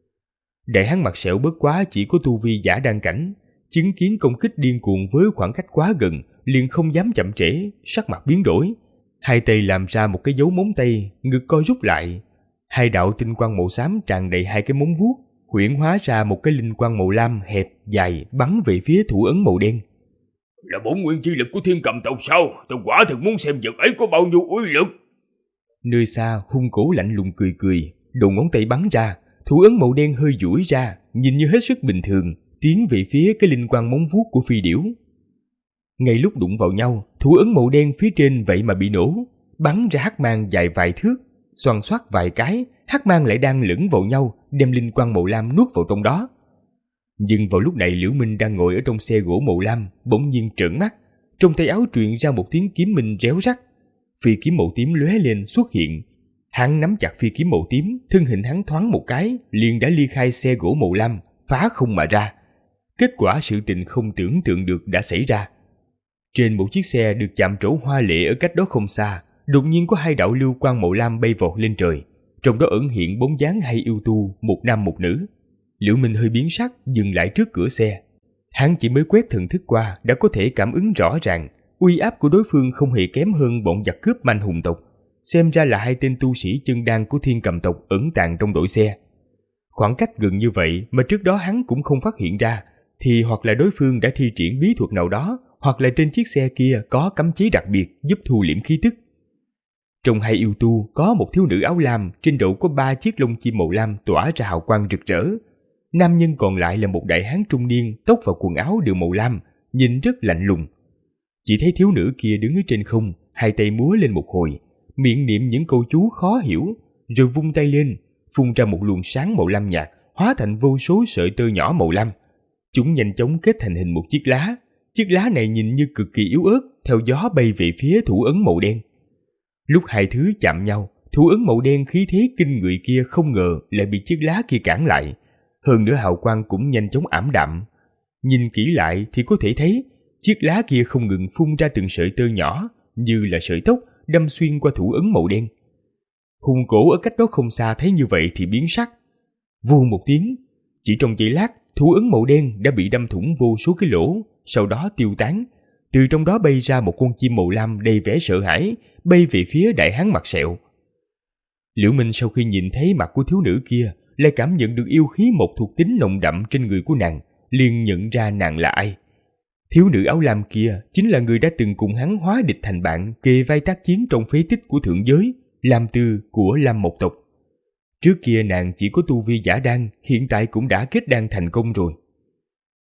Đại hán mặt sẹo bất quá chỉ có tu vi giả đan cảnh, chứng kiến công kích điên cuồng với khoảng cách quá gần, liền không dám chậm trễ, sắc mặt biến đổi, hai tay làm ra một cái dấu móng tay, ngực co rút lại, hai đạo tinh quang màu xám tràn đầy hai cái móng vuốt, huyễn hóa ra một cái linh quang màu lam hẹp dài bắn về phía thủ ấn màu đen. Là bổn nguyên chi lực của Thiên Cầm tộc sao? Tôi quả thực muốn xem vật ấy có bao nhiêu uy lực. Nơi xa, Hung Cổ lạnh lùng cười cười, đầu ngón tay bắn ra, thủ ấn màu đen hơi duỗi ra, nhìn như hết sức bình thường, tiến về phía cái linh quang móng vuốt của phi điểu. Ngay lúc đụng vào nhau, thủ ấn màu đen phía trên vậy mà bị nổ, bắn ra hắc mang dài vài thước, xoăn xoát vài cái, hắc mang lại đang lẫn vào nhau, đem linh quang màu lam nuốt vào trong đó. Nhưng vào lúc này Liễu Minh đang ngồi ở trong xe gỗ màu lam, bỗng nhiên trợn mắt, trong tay áo truyền ra một tiếng kiếm minh réo rắt. Phi kiếm màu tím lóe lên xuất hiện, hắn nắm chặt phi kiếm màu tím, thân hình hắn thoáng một cái, liền đã ly khai xe gỗ màu lam, phá không mà ra. Kết quả sự tình không tưởng tượng được đã xảy ra. Trên một chiếc xe được chạm trổ hoa lệ ở cách đó không xa, đột nhiên có hai đạo lưu quang màu lam bay vọt lên trời, trong đó ẩn hiện bóng dáng hai yêu tu, một nam một nữ. Liễu Minh hơi biến sắc, dừng lại trước cửa xe. Hắn chỉ mới quét thần thức qua đã có thể cảm ứng rõ ràng, uy áp của đối phương không hề kém hơn bọn giặc cướp Man Hùng tộc. Xem ra là hai tên tu sĩ chân đan của Thiên Cầm tộc ẩn tàng trong đội xe. Khoảng cách gần như vậy mà trước đó hắn cũng không phát hiện ra, thì hoặc là đối phương đã thi triển bí thuật nào đó, hoặc là trên chiếc xe kia có cấm chế đặc biệt giúp thu liễm khí tức. Trong hai yêu tu có một thiếu nữ áo lam, trên đầu có 3 chiếc lông chim màu lam tỏa ra hào quang rực rỡ. Nam nhân còn lại là một đại hán trung niên, tóc và quần áo đều màu lam, nhìn rất lạnh lùng. Chỉ thấy thiếu nữ kia đứng ở trên không, hai tay múa lên một hồi, miệng niệm những câu chú khó hiểu, rồi vung tay lên, phun ra một luồng sáng màu lam nhạt, hóa thành vô số sợi tơ nhỏ màu lam. Chúng nhanh chóng kết thành hình một chiếc lá. Chiếc lá này nhìn như cực kỳ yếu ớt, theo gió bay về phía thủ ấn màu đen. Lúc hai thứ chạm nhau, thủ ấn màu đen khí thế kinh người kia không ngờ lại bị chiếc lá kia cản lại. Hơn nữa hào quang cũng nhanh chóng ảm đạm. Nhìn kỹ lại thì có thể thấy chiếc lá kia không ngừng phun ra từng sợi tơ nhỏ, như là sợi tóc đâm xuyên qua thủ ấn màu đen. Hung Cổ ở cách đó không xa thấy như vậy thì biến sắc. Vù một tiếng, chỉ trong giây lát, thủ ấn màu đen đã bị đâm thủng vô số cái lỗ, sau đó tiêu tán. Từ trong đó bay ra một con chim màu lam đầy vẻ sợ hãi, bay về phía đại hán mặt sẹo. Liễu Minh sau khi nhìn thấy mặt của thiếu nữ kia, lại cảm nhận được yêu khí một thuộc tính nồng đậm trên người của nàng, liền nhận ra nàng là ai. Thiếu nữ áo lam kia chính là người đã từng cùng hắn hóa địch thành bạn, kề vai tác chiến trong phế tích của thượng giới, Lam Tư của Lam Mộc tộc. Trước kia nàng chỉ có tu vi giả đan, hiện tại cũng đã kết đan thành công rồi.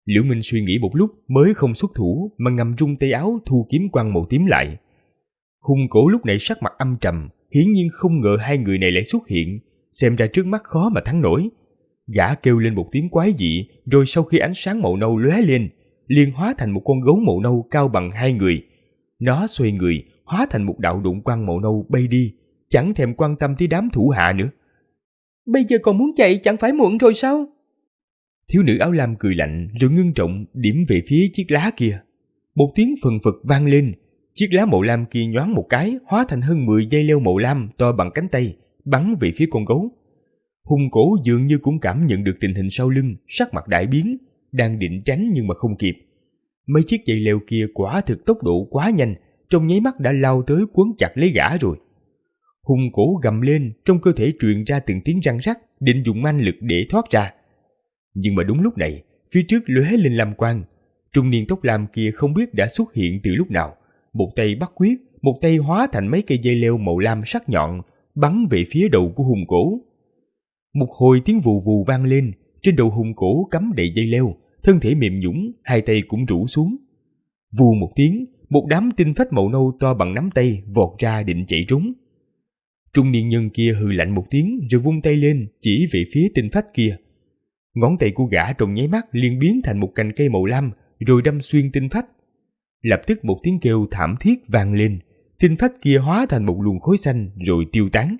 Liễu Minh suy nghĩ một lúc mới không xuất thủ mà ngầm rung tay áo thu kiếm quăng màu tím lại. Hùng Cổ lúc này sắc mặt âm trầm, hiển nhiên không ngờ hai người này lại xuất hiện, xem ra trước mắt khó mà thắng nổi. Gã kêu lên một tiếng quái dị, rồi sau khi ánh sáng màu nâu lóe lên, liền hóa thành một con gấu màu nâu cao bằng hai người. Nó xoay người, hóa thành một đạo đụng quang màu nâu bay đi, chẳng thèm quan tâm tới đám thủ hạ nữa. Bây giờ còn muốn chạy chẳng phải muộn rồi sao? Thiếu nữ áo lam cười lạnh rồi ngưng trọng điểm về phía chiếc lá kia. Một tiếng phừng phực vang lên, chiếc lá màu lam kia nhoáng một cái, hóa thành hơn 10 dây leo màu lam to bằng cánh tay, bắn về phía con gấu. Hùng Cổ dường như cũng cảm nhận được tình hình sau lưng, sắc mặt đại biến, đang định tránh nhưng mà không kịp. Mấy chiếc dây leo kia quả thực tốc độ quá nhanh, trong nháy mắt đã lao tới quấn chặt lấy gã rồi. Hùng Cổ gầm lên, trong cơ thể truyền ra từng tiếng răng rắc, định dùng manh lực để thoát ra. Nhưng mà đúng lúc này, phía trước lóe lên lam quang, trung niên tóc lam kia không biết đã xuất hiện từ lúc nào, một tay bắt quyết, một tay hóa thành mấy cây dây leo màu lam sắc nhọn, bắn về phía đầu của Hùng Cổ. Một hồi tiếng vù vù vang lên, trên đầu Hùng Cổ cắm đầy dây leo, thân thể mềm nhũn, hai tay cũng rũ xuống. Vù một tiếng, một đám tinh phách màu nâu to bằng nắm tay vọt ra định chạy trốn. Trung niên nhân kia hừ lạnh một tiếng rồi vung tay lên chỉ về phía tinh phách kia. Ngón tay của gã trong nháy mắt liền biến thành một cành cây màu lam rồi đâm xuyên tinh phách. Lập tức một tiếng kêu thảm thiết vang lên, tinh phách kia hóa thành một luồng khói xanh rồi tiêu tán.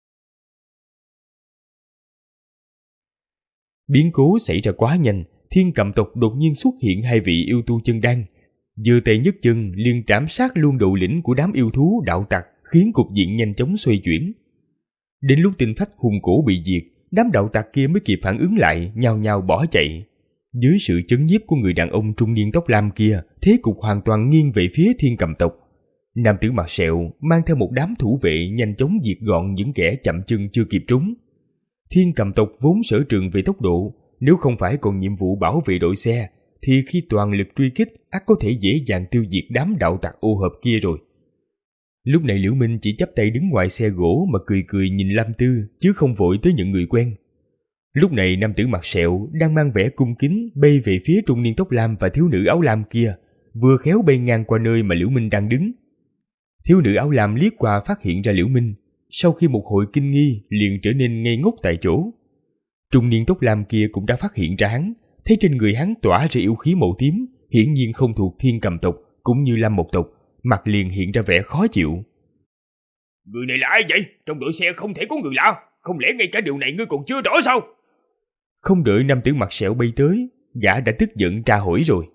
Biến cố xảy ra quá nhanh, Thiên Cầm tộc đột nhiên xuất hiện hai vị yêu tu chân đan, giơ tay nhấc chân liền trảm sát luôn đầu lĩnh của đám yêu thú đạo tặc, khiến cục diện nhanh chóng xoay chuyển. Đến lúc tinh phách Hùng Cổ bị diệt, đám đạo tặc kia mới kịp phản ứng lại, nhao nhao bỏ chạy. Dưới sự chấn nhiếp của người đàn ông trung niên tóc lam kia, thế cục hoàn toàn nghiêng về phía Thiên Cầm tộc. Nam tử mặt sẹo mang theo một đám thủ vệ nhanh chóng diệt gọn những kẻ chậm chân chưa kịp trúng. Thiên Cầm tộc vốn sở trường về tốc độ, nếu không phải còn nhiệm vụ bảo vệ đội xe, thì khi toàn lực truy kích, ắt có thể dễ dàng tiêu diệt đám đạo tặc ô hợp kia rồi. Lúc này Liễu Minh chỉ chắp tay đứng ngoài xe gỗ mà cười cười nhìn Lam Tư, chứ không vội tới những người quen. Lúc này nam tử mặt sẹo đang mang vẻ cung kính bay về phía trung niên tóc lam và thiếu nữ áo lam kia, vừa khéo bay ngang qua nơi mà Liễu Minh đang đứng. Thiếu nữ áo lam liếc qua phát hiện ra Liễu Minh, sau khi một hồi kinh nghi liền trở nên ngây ngốc tại chỗ. Trung niên tóc lam kia cũng đã phát hiện ra hắn, thấy trên người hắn tỏa ra yêu khí màu tím, hiển nhiên không thuộc Thiên Cầm tộc cũng như Lam Mộc tộc, mặt liền hiện ra vẻ khó chịu. Người này là ai vậy? Trong đội xe không thể có người lạ, không lẽ ngay cả điều này ngươi còn chưa rõ sao? Không đợi nam tử mặt sẹo bay tới, gã đã tức giận tra hỏi rồi.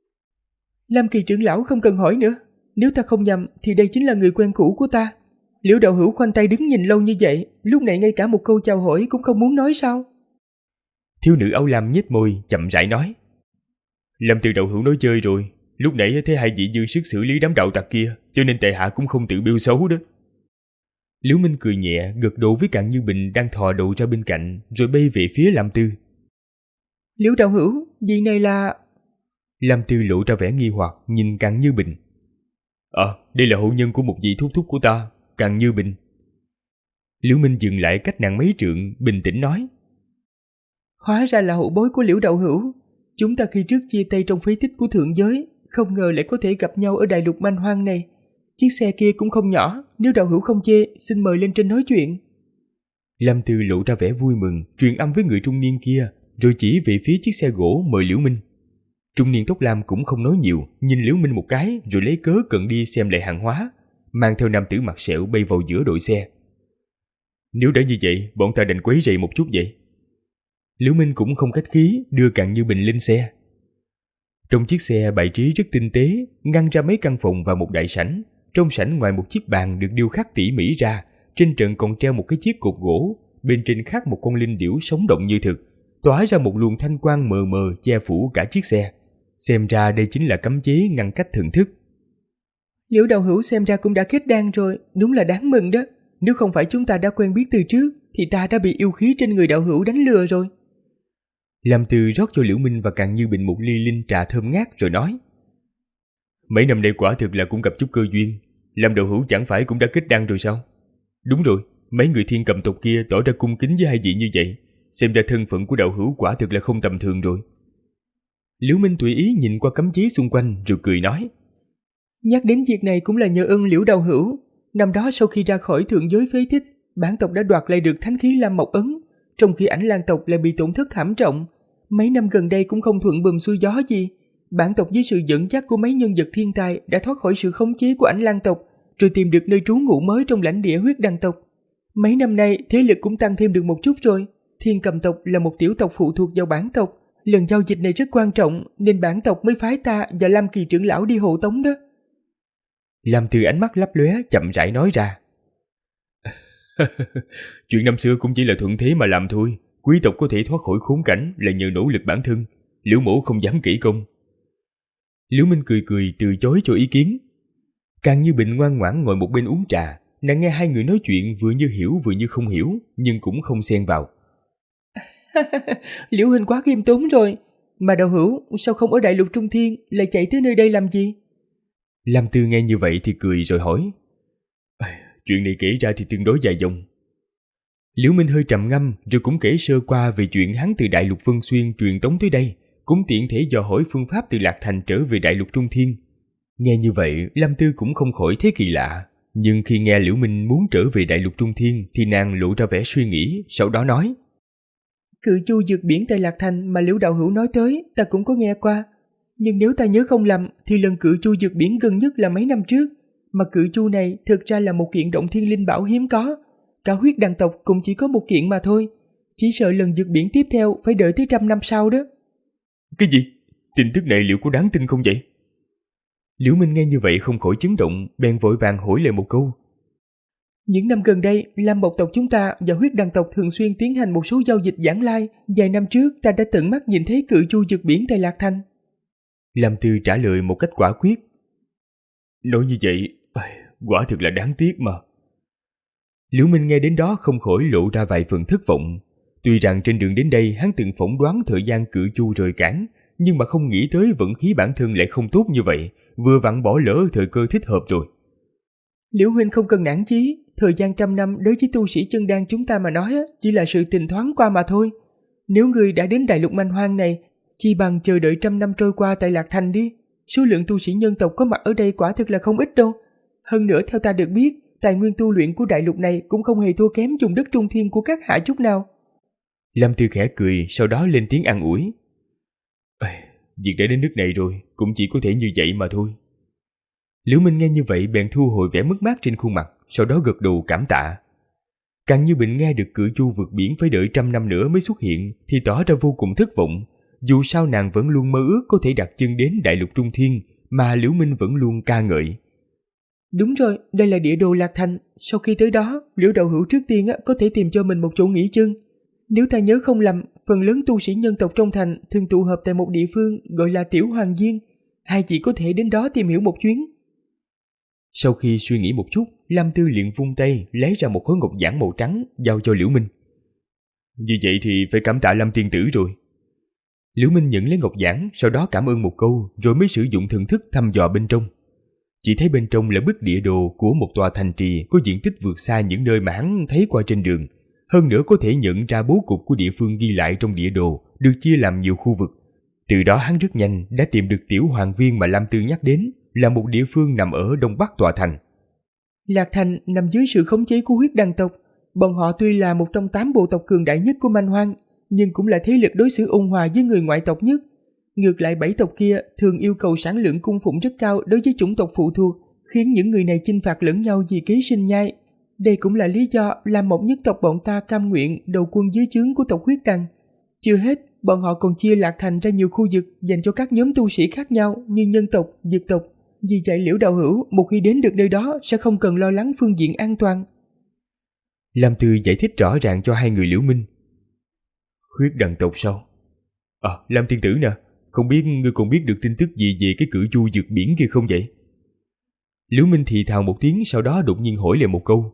Lam Kỳ trưởng lão không cần hỏi nữa, nếu ta không nhầm thì đây chính là người quen cũ của ta. Liễu đạo hữu khoanh tay đứng nhìn lâu như vậy, lúc này ngay cả một câu chào hỏi cũng không muốn nói sao? Thiếu nữ áo lam nhếch môi chậm rãi nói. Lâm Từ đạo hữu nói chơi rồi, lúc nãy thấy hai vị dư sức xử lý đám đạo tặc kia, cho nên tại hạ cũng không tự biêu xấu đó. Liễu Minh cười nhẹ, gật đầu với Cạn Như Bình đang thò đầu ra bên cạnh, rồi bay về phía Lam Tư. Liễu đạo hữu, vị này là... Lam Tư lộ ra vẻ nghi hoặc nhìn Cạn Như Bình. Đây là hậu nhân của một vị thúc thúc của ta, Cạn Như Bình. Liễu Minh dừng lại cách nàng mấy trượng, bình tĩnh nói. Hóa ra là hậu bối của Liễu đạo hữu. Chúng ta khi trước chia tay trong phế tích của thượng giới, không ngờ lại có thể gặp nhau ở đại lục manh hoang này. Chiếc xe kia cũng không nhỏ, nếu đạo hữu không chê, xin mời lên trên nói chuyện. Lam Tư lộ ra vẻ vui mừng, truyền âm với người trung niên kia, rồi chỉ về phía chiếc xe gỗ mời Liễu Minh. Trung niên tóc lam cũng không nói nhiều, nhìn Liễu Minh một cái rồi lấy cớ cần đi xem lại hàng hóa, mang theo nam tử mặt sẹo bay vào giữa đội xe. Nếu đã như vậy, bọn ta đành quấy rầy một chút vậy. Liễu Minh cũng không khách khí, đưa Cạn Như Bình lên xe. Trong chiếc xe bày trí rất tinh tế, ngăn ra mấy căn phòng và một đại sảnh. Trong sảnh ngoài một chiếc bàn được điêu khắc tỉ mỉ ra, trên trần còn treo một cái chiếc cột gỗ, bên trên khắc một con linh điểu sống động như thực, tỏa ra một luồng thanh quang mờ mờ che phủ cả chiếc xe. Xem ra đây chính là cấm chế ngăn cách thần thức. Liễu đạo hữu xem ra cũng đã kết đan rồi, đúng là đáng mừng đó. Nếu không phải chúng ta đã quen biết từ trước, thì ta đã bị yêu khí trên người đạo hữu đánh lừa rồi. Lam Tư rót cho Liễu Minh và Cạn Như Bình một ly linh trà thơm ngát rồi nói. Mấy năm nay quả thực là cũng gặp chút cơ duyên. Lam đạo hữu chẳng phải cũng đã kết đan rồi sao? Đúng rồi, mấy người Thiên Cầm tộc kia tỏ ra cung kính với hai vị như vậy, xem ra thân phận của đạo hữu quả thực là không tầm thường rồi. Liễu Minh tùy ý nhìn qua cấm chế xung quanh rồi cười nói. Nhắc đến việc này cũng là nhờ ơn Liễu đạo hữu. Năm đó sau khi ra khỏi thượng giới phế tích, bản tộc đã đoạt lại được thánh khí Lam Mộc Ấn, trong khi Ảnh Lang tộc lại bị tổn thất thảm trọng. Mấy năm gần đây cũng không thuận buồm xuôi gió gì. Bản tộc dưới sự dẫn dắt của mấy nhân vật thiên tài đã thoát khỏi sự khống chế của Ảnh Lang tộc, rồi tìm được nơi trú ngụ mới trong lãnh địa Huyết Đằng tộc. Mấy năm nay thế lực cũng tăng thêm được một chút rồi. Thiên Cầm tộc là một tiểu tộc phụ thuộc vào bản tộc. Lần giao dịch này rất quan trọng nên bản tộc mới phái ta và Lam Kỳ trưởng lão đi hộ tống đó. Lam Tư ánh mắt lấp lóe chậm rãi nói ra. Chuyện năm xưa cũng chỉ là thuận thế mà làm thôi. Quý tộc có thể thoát khỏi khốn cảnh là nhờ nỗ lực bản thân. Liễu mỗ không dám kỹ công. Liễu Minh cười cười từ chối cho ý kiến. Càng Như Bình ngoan ngoãn ngồi một bên uống trà. Nàng nghe hai người nói chuyện vừa như hiểu vừa như không hiểu, nhưng cũng không xen vào. Liễu huynh quá khiêm tốn rồi. Mà đạo hữu sao không ở Đại Lục Trung Thiên, lại chạy tới nơi đây làm gì? Lam Tư nghe như vậy thì cười rồi hỏi. Chuyện này kể ra thì tương đối dài dòng. Liễu Minh hơi trầm ngâm rồi cũng kể sơ qua về chuyện hắn từ Đại Lục Vân Xuyên truyền tống tới đây, cũng tiện thể dò hỏi phương pháp từ Lạc Thành trở về Đại Lục Trung Thiên. Nghe như vậy, Lam Tư cũng không khỏi thấy kỳ lạ, nhưng khi nghe Liễu Minh muốn trở về Đại Lục Trung Thiên thì nàng lộ ra vẻ suy nghĩ, sau đó nói. Cự chu vượt biển tại Lạc Thành mà Liễu đạo hữu nói tới, ta cũng có nghe qua. Nhưng nếu ta nhớ không lầm thì lần cự chu vượt biển gần nhất là mấy năm trước, mà cự chu này thực ra là một kiện động thiên linh bảo hiếm có. Cả Huyết Đằng tộc cũng chỉ có một kiện mà thôi. Chỉ sợ lần vượt biển tiếp theo phải đợi tới 100 năm sau đó. Cái gì? Tin tức này liệu có đáng tin không vậy? Liễu Minh nghe như vậy không khỏi chấn động, bèn vội vàng hỏi lại một câu. Những năm gần đây, Lam Mộc tộc chúng ta và Huyết Đằng tộc thường xuyên tiến hành một số giao dịch vãng lai. Vài năm trước ta đã tận mắt nhìn thấy cự chu vượt biển tại Lạc Thành. Lam Tư trả lời một cách quả quyết. Nói như vậy, quả thực là đáng tiếc mà. Liễu Minh nghe đến đó không khỏi lộ ra vài phần thất vọng. Tuy rằng trên đường đến đây hắn từng phỏng đoán thời gian cự chu rời cảng, nhưng mà không nghĩ tới vận khí bản thân lại không tốt như vậy, vừa vặn bỏ lỡ thời cơ thích hợp rồi. Liễu huynh không cần nản chí, thời gian 100 năm đối với tu sĩ chân đan chúng ta mà nói chỉ là sự tình thoáng qua mà thôi. Nếu người đã đến Đại Lục Manh Hoang này, chi bằng chờ đợi 100 năm trôi qua tại Lạc Thành đi. Số lượng tu sĩ nhân tộc có mặt ở đây quả thực là không ít đâu. Hơn nữa theo ta được biết, tài nguyên tu luyện của đại lục này cũng không hề thua kém vùng đất trung thiên của các hạ chút nào. Lâm Tư khẽ cười, sau đó lên tiếng an ủi. Việc đã đến nước này rồi, cũng chỉ có thể như vậy mà thôi. Liễu Minh nghe như vậy bèn thu hồi vẻ mất mát trên khuôn mặt, sau đó gật đầu cảm tạ. Càng Như Bình nghe được cự chu vượt biển phải đợi 100 năm nữa mới xuất hiện thì tỏ ra vô cùng thất vọng. Dù sao nàng vẫn luôn mơ ước có thể đặt chân đến Đại Lục Trung Thiên, mà Liễu Minh vẫn luôn ca ngợi. Đúng rồi, đây là địa đồ Lạc Thành. Sau khi tới đó, Liễu đạo hữu trước tiên có thể tìm cho mình một chỗ nghỉ chân. Nếu ta nhớ không lầm, phần lớn tu sĩ nhân tộc trong thành thường tụ hợp tại một địa phương gọi là Tiểu Hoàng Viên. Hai chị có thể đến đó tìm hiểu một chuyến. Sau khi suy nghĩ một chút, Lam Tư liền vung tay lấy ra một khối ngọc giản màu trắng giao cho Liễu Minh. Như vậy thì phải cảm tạ Lam tiên tử rồi. Liễu Minh nhận lấy ngọc giản, sau đó cảm ơn một câu, rồi mới sử dụng thần thức thăm dò bên trong. Chỉ thấy bên trong là bức địa đồ của một tòa thành trì có diện tích vượt xa những nơi mà hắn thấy qua trên đường. Hơn nữa có thể nhận ra bố cục của địa phương ghi lại trong địa đồ, được chia làm nhiều khu vực. Từ đó hắn rất nhanh đã tìm được Tiểu Hoàng Viên mà Lam Tư nhắc đến, là một địa phương nằm ở đông bắc tòa thành. Lạc Thành nằm dưới sự khống chế của Huyết Đằng tộc. Bọn họ tuy là một trong 8 bộ tộc cường đại nhất của Manh Hoang, nhưng cũng là thế lực đối xử ôn hòa với người ngoại tộc nhất. Ngược lại 7 tộc kia thường yêu cầu sản lượng cung phụng rất cao đối với chủng tộc phụ thuộc, khiến những người này chinh phạt lẫn nhau vì kế sinh nhai. Đây cũng là lý do làm một nhất tộc bọn ta cam nguyện đầu quân dưới trướng của tộc Huyết Đằng. Chưa hết, bọn họ còn chia Lạc Thành ra nhiều khu vực dành cho các nhóm tu sĩ khác nhau như nhân tộc, dược tộc. Vì vậy Liễu đạo hữu một khi đến được nơi đó sẽ không cần lo lắng phương diện an toàn. Lam Tư giải thích rõ ràng cho hai người Liễu Minh. Huyết Đằng tộc sao? Lam tiên tử nè, không biết ngươi còn biết được tin tức gì về cái cự chu vượt biển kia không vậy? Liễu Minh thì thào một tiếng, sau đó đột nhiên hỏi lại một câu.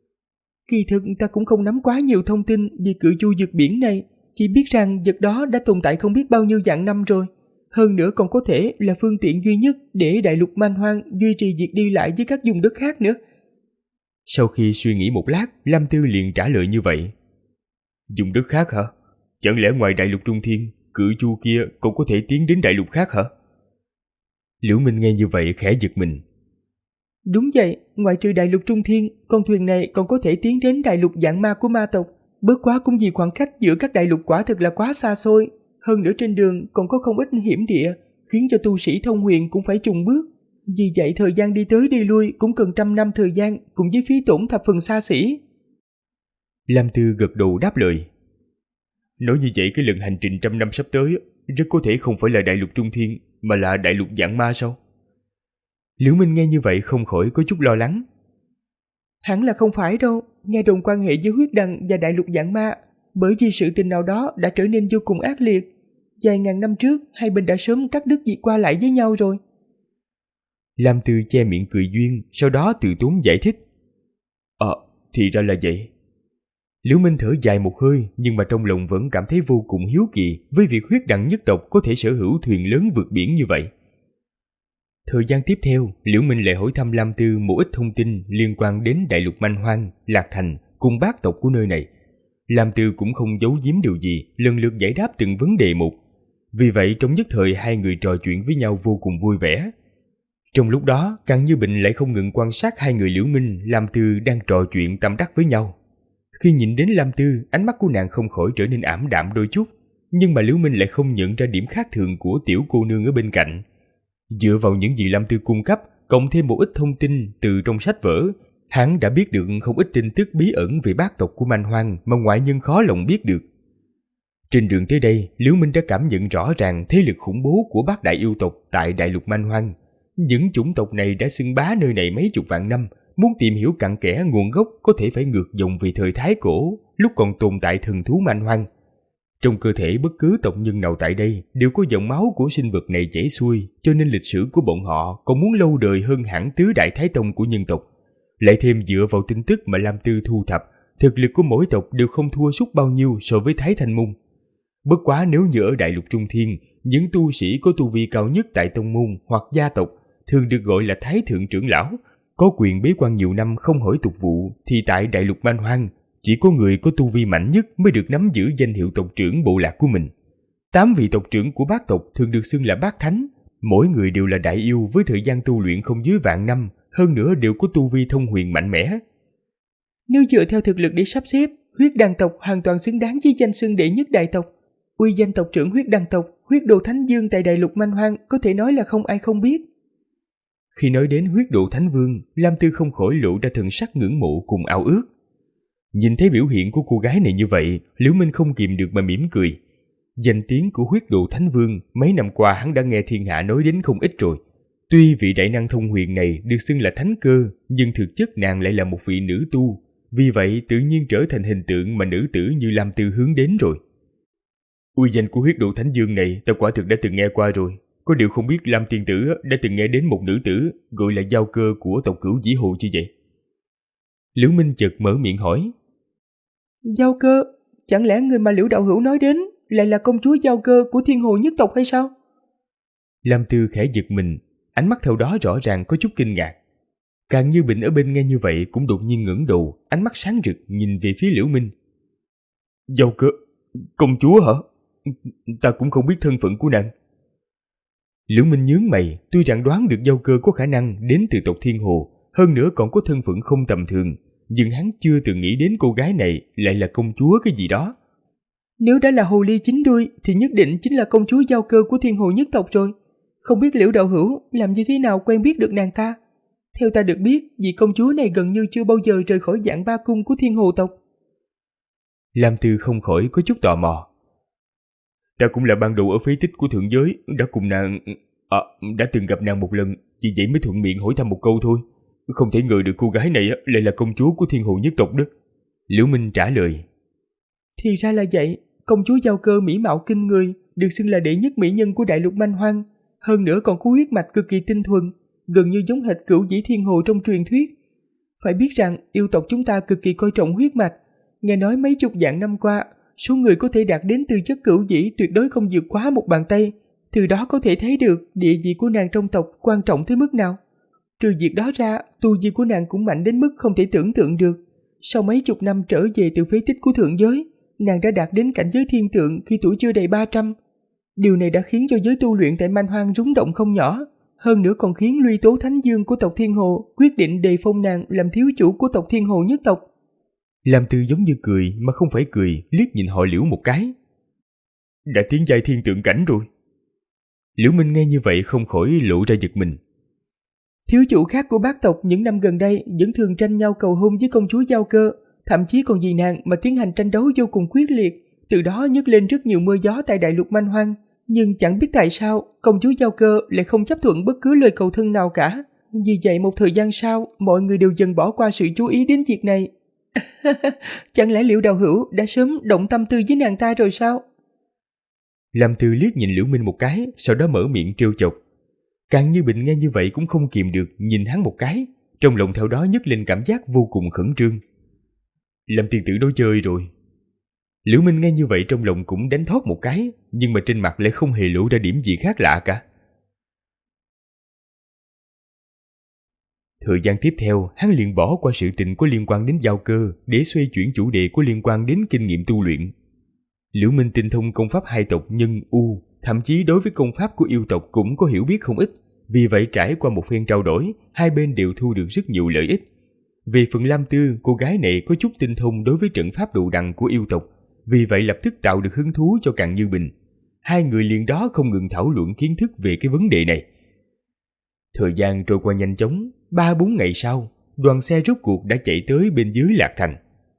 Kỳ thực ta cũng không nắm quá nhiều thông tin về cự chu vượt biển này, chỉ biết rằng vật đó đã tồn tại không biết bao nhiêu vạn năm rồi. Hơn nữa còn có thể là phương tiện duy nhất để Đại Lục Manh Hoang duy trì việc đi lại với các vùng đất khác nữa. Sau khi suy nghĩ một lát, Lam Tư liền trả lời như vậy. Vùng đất khác hả? Chẳng lẽ ngoài Đại Lục Trung Thiên cự chu kia còn có thể tiến đến đại lục khác hả? Liễu Minh nghe như vậy khẽ giật mình. Đúng vậy, ngoại trừ đại lục Trung Thiên, con thuyền này còn có thể tiến đến đại lục Vạn Ma của ma tộc. Bớt quá cũng vì khoảng cách giữa các đại lục quả thực là quá xa xôi. Hơn nữa trên đường còn có không ít hiểm địa, khiến cho tu sĩ thông huyền cũng phải chùng bước. Vì vậy thời gian đi tới đi lui cũng cần 100 năm thời gian, cùng với phí tổn thập phần xa xỉ. Lam Tư gật đầu đáp lời. Nói như vậy cái lần hành trình 100 năm sắp tới rất có thể không phải là đại lục Trung Thiên mà là đại lục Vạn Ma sao? Liễu Minh nghe như vậy không khỏi có chút lo lắng. Hẳn là không phải đâu, nghe đồn quan hệ giữa huyết đằng và đại lục Vạn Ma bởi vì sự tình nào đó đã trở nên vô cùng ác liệt. Vài ngàn năm trước, hai bên đã sớm cắt đứt việc qua lại với nhau rồi. Lam Tư che miệng cười duyên, sau đó từ tốn giải thích. Thì ra là vậy. Liễu Minh thở dài một hơi, nhưng mà trong lòng vẫn cảm thấy vô cùng hiếu kỳ với việc huyết đằng nhất tộc có thể sở hữu thuyền lớn vượt biển như vậy. Thời gian tiếp theo, Liễu Minh lại hỏi thăm Lam Tư một ít thông tin liên quan đến đại lục Manh Hoang, Lạc Thành cùng bác tộc của nơi này. Lam Tư cũng không giấu giếm điều gì, lần lượt giải đáp từng vấn đề một. Vì vậy trong nhất thời hai người trò chuyện với nhau vô cùng vui vẻ. Trong lúc đó, Càng Như Bình lại không ngừng quan sát hai người Liễu Minh, Lam Tư đang trò chuyện tâm đắc với nhau. Khi nhìn đến Lam Tư, ánh mắt của nàng không khỏi trở nên ảm đạm đôi chút, nhưng mà Liễu Minh lại không nhận ra điểm khác thường của tiểu cô nương ở bên cạnh. Dựa vào những gì Lam Tư cung cấp, cộng thêm một ít thông tin từ trong sách vở, hắn đã biết được không ít tin tức bí ẩn về bác tộc của Manh Hoang mà ngoại nhân khó lòng biết được. Trên đường tới đây, Liễu Minh đã cảm nhận rõ ràng thế lực khủng bố của bát đại yêu tộc tại đại lục Manh Hoang. Những chủng tộc này đã xưng bá nơi này mấy chục vạn năm, muốn tìm hiểu cặn kẽ nguồn gốc có thể phải ngược dòng về thời Thái Cổ, lúc còn tồn tại thần thú Manh Hoang. Trong cơ thể bất cứ tộc nhân nào tại đây đều có dòng máu của sinh vật này chảy xuôi, cho nên lịch sử của bọn họ còn muốn lâu đời hơn hẳn tứ đại thái tông của nhân tộc. Lại thêm dựa vào tin tức mà Lam Tư thu thập, thực lực của mỗi tộc đều không thua sút bao nhiêu so với Thái Thanh Môn. Bất quá nếu như ở đại lục Trung Thiên, những tu sĩ có tu vi cao nhất tại tông môn hoặc gia tộc thường được gọi là Thái Thượng trưởng lão, có quyền bế quan nhiều năm không hỏi tục vụ, thì tại đại lục Manh Hoang chỉ có người có tu vi mạnh nhất mới được nắm giữ danh hiệu tộc trưởng bộ lạc của mình. 8 vị tộc trưởng của bác tộc thường được xưng là bác thánh, mỗi người đều là đại yêu với thời gian tu luyện không dưới vạn năm, hơn nữa đều có tu vi thông huyền mạnh mẽ. Nếu dựa theo thực lực để sắp xếp, huyết đằng tộc hoàn toàn xứng đáng với danh xưng đệ nhất đại tộc. Uy danh tộc trưởng huyết đằng tộc, huyết đồ thánh vương tại đại lục Manh Hoang có thể nói là không ai không biết. Khi nói đến huyết đồ thánh vương, Lam Tư không khỏi lộ ra thần sắc ngưỡng mộ cùng ao ước. Nhìn thấy biểu hiện của cô gái này như vậy, Liễu Minh không kìm được mà mỉm cười. Danh tiếng của huyết đồ thánh vương mấy năm qua hắn đã nghe thiên hạ nói đến không ít rồi. Tuy vị đại năng thông huyền này được xưng là thánh cơ, nhưng thực chất nàng lại là một vị nữ tu, vì vậy tự nhiên trở thành hình tượng mà nữ tử như Lam Tư hướng đến rồi. Uy danh của huyết đồ thánh vương này ta quả thực đã từng nghe qua rồi, có điều không biết Lam tiên tử đã từng nghe đến một nữ tử gọi là giao cơ của tộc Cửu Dĩ Hồ chưa vậy? Liễu Minh chợt mở miệng hỏi. Giao cơ? Chẳng lẽ người mà Liễu đạo hữu nói đến lại là công chúa giao cơ của Thiên Hồ nhất tộc hay sao? Lam Tư khẽ giật mình, ánh mắt theo đó rõ ràng có chút kinh ngạc. Càng Như Bình ở bên nghe như vậy cũng đột nhiên ngẩng đầu, ánh mắt sáng rực nhìn về phía Liễu Minh. Giao cơ? Công chúa hả? Ta cũng không biết thân phận của nàng. Liễu Minh nhướng mày, tuy rằng đoán được giao cơ có khả năng đến từ tộc Thiên Hồ, hơn nữa còn có thân phận không tầm thường, nhưng hắn chưa từng nghĩ đến cô gái này lại là công chúa cái gì đó. Nếu đã là hồ ly chín đuôi thì nhất định chính là công chúa giao cơ của Thiên Hồ nhất tộc rồi. Không biết Liễu đạo hữu làm như thế nào quen biết được nàng ta? Theo ta được biết, vị công chúa này gần như chưa bao giờ rời khỏi Vạn Ba Cung của Thiên Hồ tộc. Lam Tư không khỏi có chút tò mò. Ta cũng là ban đầu ở phế tích của thượng giới, đã cùng nàng... đã từng gặp nàng một lần, vì vậy mới thuận miệng hỏi thăm một câu thôi. Không thể ngờ được cô gái này lại là công chúa của Thiên Hồ nhất tộc đó. Liễu Minh trả lời. Thì ra là vậy, công chúa giao cơ mỹ mạo kinh người, được xưng là đệ nhất mỹ nhân của đại lục Manh Hoang, hơn nữa còn có huyết mạch cực kỳ tinh thuần, gần như giống hệt Cửu Dĩ Thiên Hồ trong truyền thuyết. Phải biết rằng yêu tộc chúng ta cực kỳ coi trọng huyết mạch, nghe nói mấy chục vạn năm qua, số người có thể đạt đến tư chất Cửu Dĩ tuyệt đối không vượt quá một bàn tay, từ đó có thể thấy được địa vị của nàng trong tộc quan trọng tới mức nào. Trừ việc đó ra, tu vi của nàng cũng mạnh đến mức không thể tưởng tượng được. Sau mấy chục năm trở về từ phế tích của thượng giới, nàng đã đạt đến cảnh giới thiên tượng khi tuổi chưa đầy 300, Điều này đã khiến cho giới tu luyện tại Man Hoang rúng động không nhỏ. Hơn nữa còn khiến Luy Tố Thánh Dương của tộc Thiên Hồ quyết định đề phong nàng làm thiếu chủ của tộc Thiên Hồ nhất tộc. Lam Tư giống như cười mà không phải cười, liếc nhìn họ Liễu một cái. Đã tiến giai thiên tượng cảnh rồi. Liễu Minh nghe như vậy không khỏi lộ ra giật mình. Thiếu chủ khác của bác tộc những năm gần đây vẫn thường tranh nhau cầu hôn với công chúa Giao Cơ, thậm chí còn vì nàng mà tiến hành tranh đấu vô cùng quyết liệt, từ đó nhấc lên rất nhiều mưa gió tại đại lục Man Hoang. Nhưng chẳng biết tại sao công chúa Giao Cơ lại không chấp thuận bất cứ lời cầu thân nào cả. Vì vậy một thời gian sau, mọi người đều dần bỏ qua sự chú ý đến việc này. Chẳng lẽ Liễu đạo hữu đã sớm động tâm tư với nàng ta rồi sao? Lam Tư liếc nhìn Liễu Minh một cái, sau đó mở miệng trêu chọc. Càng Như Bình nghe như vậy cũng không kìm được nhìn hắn một cái, trong lòng theo đó nhấc lên cảm giác vô cùng khẩn trương. Lâm tiên tử đối chơi rồi. Liễu Minh nghe như vậy trong lòng cũng đánh thót một cái, nhưng mà trên mặt lại không hề lộ ra điểm gì khác lạ cả. Thời gian tiếp theo, hắn liền bỏ qua sự tình có liên quan đến Giao Cơ để xoay chuyển chủ đề có liên quan đến kinh nghiệm tu luyện. Liễu Minh tinh thông công pháp hai tộc Nhân U, thậm chí đối với công pháp của yêu tộc cũng có hiểu biết không ít. Vì vậy trải qua một phen trao đổi, hai bên đều thu được rất nhiều lợi ích. Về phần Lam Tư, cô gái này có chút tinh thông đối với trận pháp đồ đằng của yêu tộc, vì vậy lập tức tạo được hứng thú cho Càng Như Bình. Hai người liền đó không ngừng thảo luận kiến thức về cái vấn đề này. Thời gian trôi qua nhanh chóng, 3-4 ngày sau, đoàn xe rốt cuộc đã chạy tới bên dưới Lạc Thành.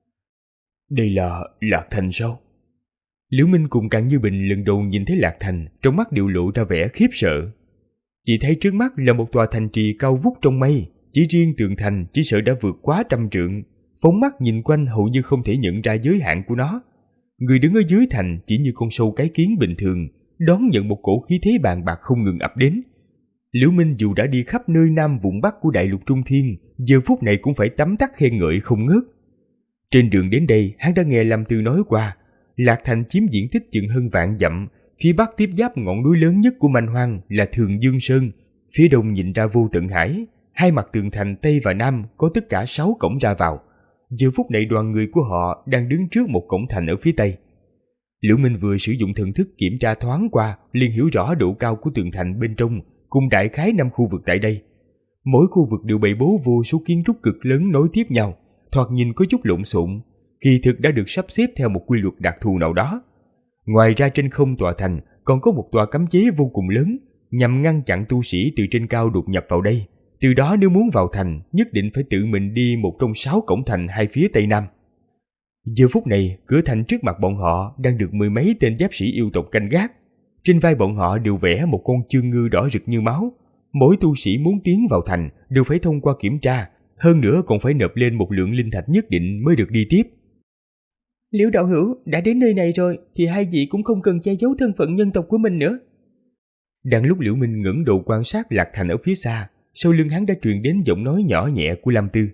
Đây là Lạc Thành sao? Liễu Minh cùng Càng Như Bình lần đầu nhìn thấy Lạc Thành, trong mắt đều lộ ra vẻ khiếp sợ. Chỉ thấy trước mắt là một tòa thành trì cao vút trong mây, chỉ riêng tường thành chỉ sợ đã vượt quá 100 trượng, phóng mắt nhìn quanh hầu như không thể nhận ra giới hạn của nó. Người đứng ở dưới thành chỉ như con sâu cái kiến bình thường, đón nhận một cổ khí thế bàn bạc không ngừng ập đến. Liễu Minh dù đã đi khắp nơi nam vùng bắc của đại lục Trung Thiên, giờ phút này cũng phải tấm tắc khen ngợi không ngớt. Trên đường đến đây, hắn đã nghe Lam Tư nói qua, Lạc Thành chiếm diện tích chừng hơn vạn dặm, phía bắc tiếp giáp ngọn núi lớn nhất của Man Hoang là Thường Dương Sơn, phía đông nhìn ra vô tận hải, hai mặt tường thành tây và nam có tất cả 6 cổng ra vào. Giờ phút này đoàn người của họ đang đứng trước một cổng thành ở phía tây. Liễu Minh vừa sử dụng thần thức kiểm tra thoáng qua, liền hiểu rõ độ cao của tường thành bên trong, cùng đại khái 5 khu vực tại đây. Mỗi khu vực đều bày bố vô số kiến trúc cực lớn nối tiếp nhau, thoạt nhìn có chút lộn xộn, kỳ thực đã được sắp xếp theo một quy luật đặc thù nào đó. Ngoài ra trên không tòa thành còn có một tòa cấm chế vô cùng lớn, nhằm ngăn chặn tu sĩ từ trên cao đột nhập vào đây. Từ đó nếu muốn vào thành, nhất định phải tự mình đi một trong 6 cổng thành hai phía tây nam. Giờ phút này, cửa thành trước mặt bọn họ đang được 10 mấy tên giáp sĩ yêu tộc canh gác. Trên vai bọn họ đều vẽ một con chương ngư đỏ rực như máu. Mỗi tu sĩ muốn tiến vào thành đều phải thông qua kiểm tra, hơn nữa còn phải nộp lên một lượng linh thạch nhất định mới được đi tiếp. Liễu đạo hữu đã đến nơi này rồi thì hai vị cũng không cần che giấu thân phận nhân tộc của mình nữa. Đang lúc Liễu Minh ngẩng đầu quan sát Lạc Thành ở phía xa, sau lưng hắn đã truyền đến giọng nói nhỏ nhẹ của Lam Tư.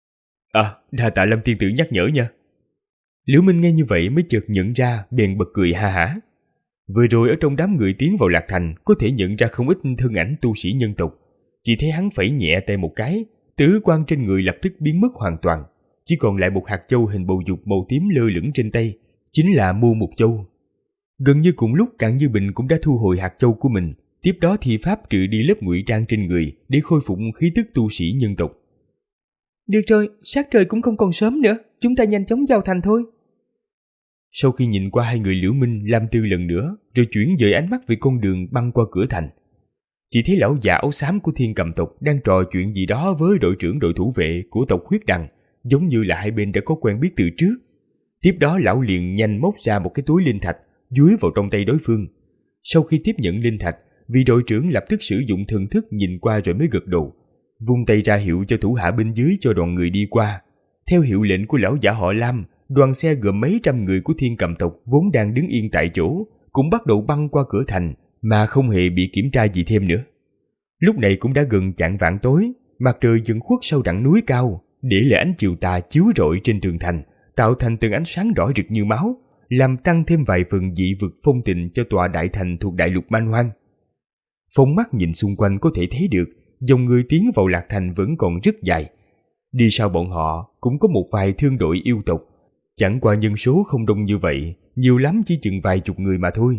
Đa tạ Lâm tiên tử nhắc nhở nha. Liễu Minh nghe như vậy mới chợt nhận ra, bèn bật cười ha hả. Vừa rồi ở trong đám người tiến vào Lạc Thành có thể nhận ra không ít thân ảnh tu sĩ nhân tộc. Chỉ thấy hắn phẩy nhẹ tay một cái, tử quang trên người lập tức biến mất hoàn toàn, chỉ còn lại một hạt châu hình bầu dục màu tím lơ lửng trên tay, chính là Mu Mục Châu. Gần như cùng lúc Càng Như Bình cũng đã thu hồi hạt châu của mình, tiếp đó thi pháp trừ đi lớp ngụy trang trên người để khôi phục khí tức tu sĩ nhân tộc. Được rồi, sát trời cũng không còn sớm nữa, chúng ta nhanh chóng vào thành thôi. Sau khi nhìn qua hai người Liễu Minh, Lam Tư lần nữa, rồi chuyển dời ánh mắt về con đường băng qua cửa thành, chỉ thấy lão già áo xám của Thiên Cầm tộc đang trò chuyện gì đó với đội trưởng đội thủ vệ của tộc Huyết Đằng, giống như là hai bên đã có quen biết từ trước. Tiếp đó lão liền nhanh móc ra một cái túi linh thạch, dúi vào trong tay đối phương. Sau khi tiếp nhận linh thạch, vị đội trưởng lập tức sử dụng thần thức nhìn qua rồi mới gật đầu, vung tay ra hiệu cho thủ hạ bên dưới cho đoàn người đi qua. Theo hiệu lệnh của lão giả họ Lam, đoàn xe gồm mấy trăm người của Thiên Cầm tộc vốn đang đứng yên tại chỗ cũng bắt đầu băng qua cửa thành mà không hề bị kiểm tra gì thêm nữa. Lúc này cũng đã gần chạng vạng tối, mặt trời dần khuất sau đẳng núi cao, để lại ánh chiều tà chiếu rọi trên tường thành, tạo thành từng ánh sáng đỏ rực như máu, làm tăng thêm vài phần dị vực phong tình cho tòa đại thành thuộc đại lục Man Hoang. Phóng mắt nhìn xung quanh có thể thấy được dòng người tiến vào Lạc Thành vẫn còn rất dài. Đi sau bọn họ cũng có một vài thương đội yêu tộc, chẳng qua nhân số không đông như vậy, nhiều lắm chỉ chừng vài chục người mà thôi.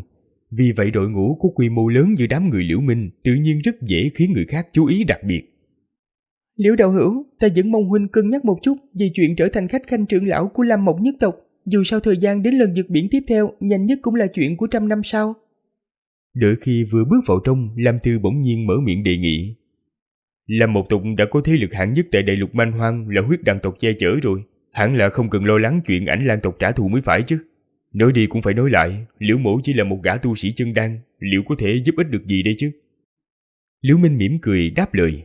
Vì vậy đội ngũ có quy mô lớn như đám người Liễu Minh tự nhiên rất dễ khiến người khác chú ý đặc biệt. Liễu đạo hữu, ta vẫn mong huynh cân nhắc một chút về chuyện trở thành khách khanh trưởng lão của Lam Mộc nhất tộc. Dù sao thời gian đến lần vượt biển tiếp theo, nhanh nhất cũng là chuyện của 100 năm sau. Đợi khi vừa bước vào trong, Lam Tư bỗng nhiên mở miệng đề nghị. Lam Mộc tộc đã có thế lực hạng nhất tại đại lục Man Hoang là huyết đằng tộc che chở rồi. Hẳn là không cần lo lắng chuyện Ảnh Lan tộc trả thù mới phải chứ. Nói đi cũng phải nói lại, Liễu mỗ chỉ là một gã tu sĩ chân đan, liệu có thể giúp ích được gì đây chứ? Liễu Minh mỉm cười đáp lời.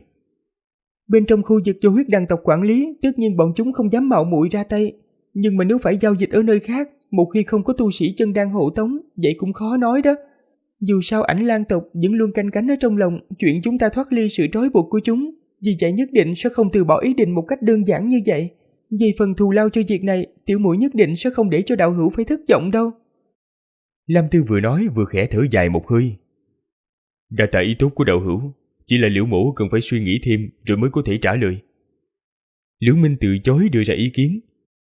Bên trong khu vực do huyết đằng tộc quản lý, tất nhiên bọn chúng không dám mạo muội ra tay. Nhưng mà nếu phải giao dịch ở nơi khác, một khi không có tu sĩ chân đan hộ tống, vậy cũng khó nói đó. Dù sao Ảnh Lan tộc vẫn luôn canh cánh ở trong lòng chuyện chúng ta thoát ly sự trói buộc của chúng, vì vậy nhất định sẽ không từ bỏ ý định một cách đơn giản như vậy. Về phần thù lao cho việc này, tiểu muội nhất định sẽ không để cho đạo hữu phải thất vọng đâu. Lam Tư vừa nói vừa khẽ thở dài một hơi. Đa tạ ý tốt của đạo hữu, chỉ là Liễu mỗ cần phải suy nghĩ thêm rồi mới có thể trả lời. Liễu Minh từ chối đưa ra ý kiến.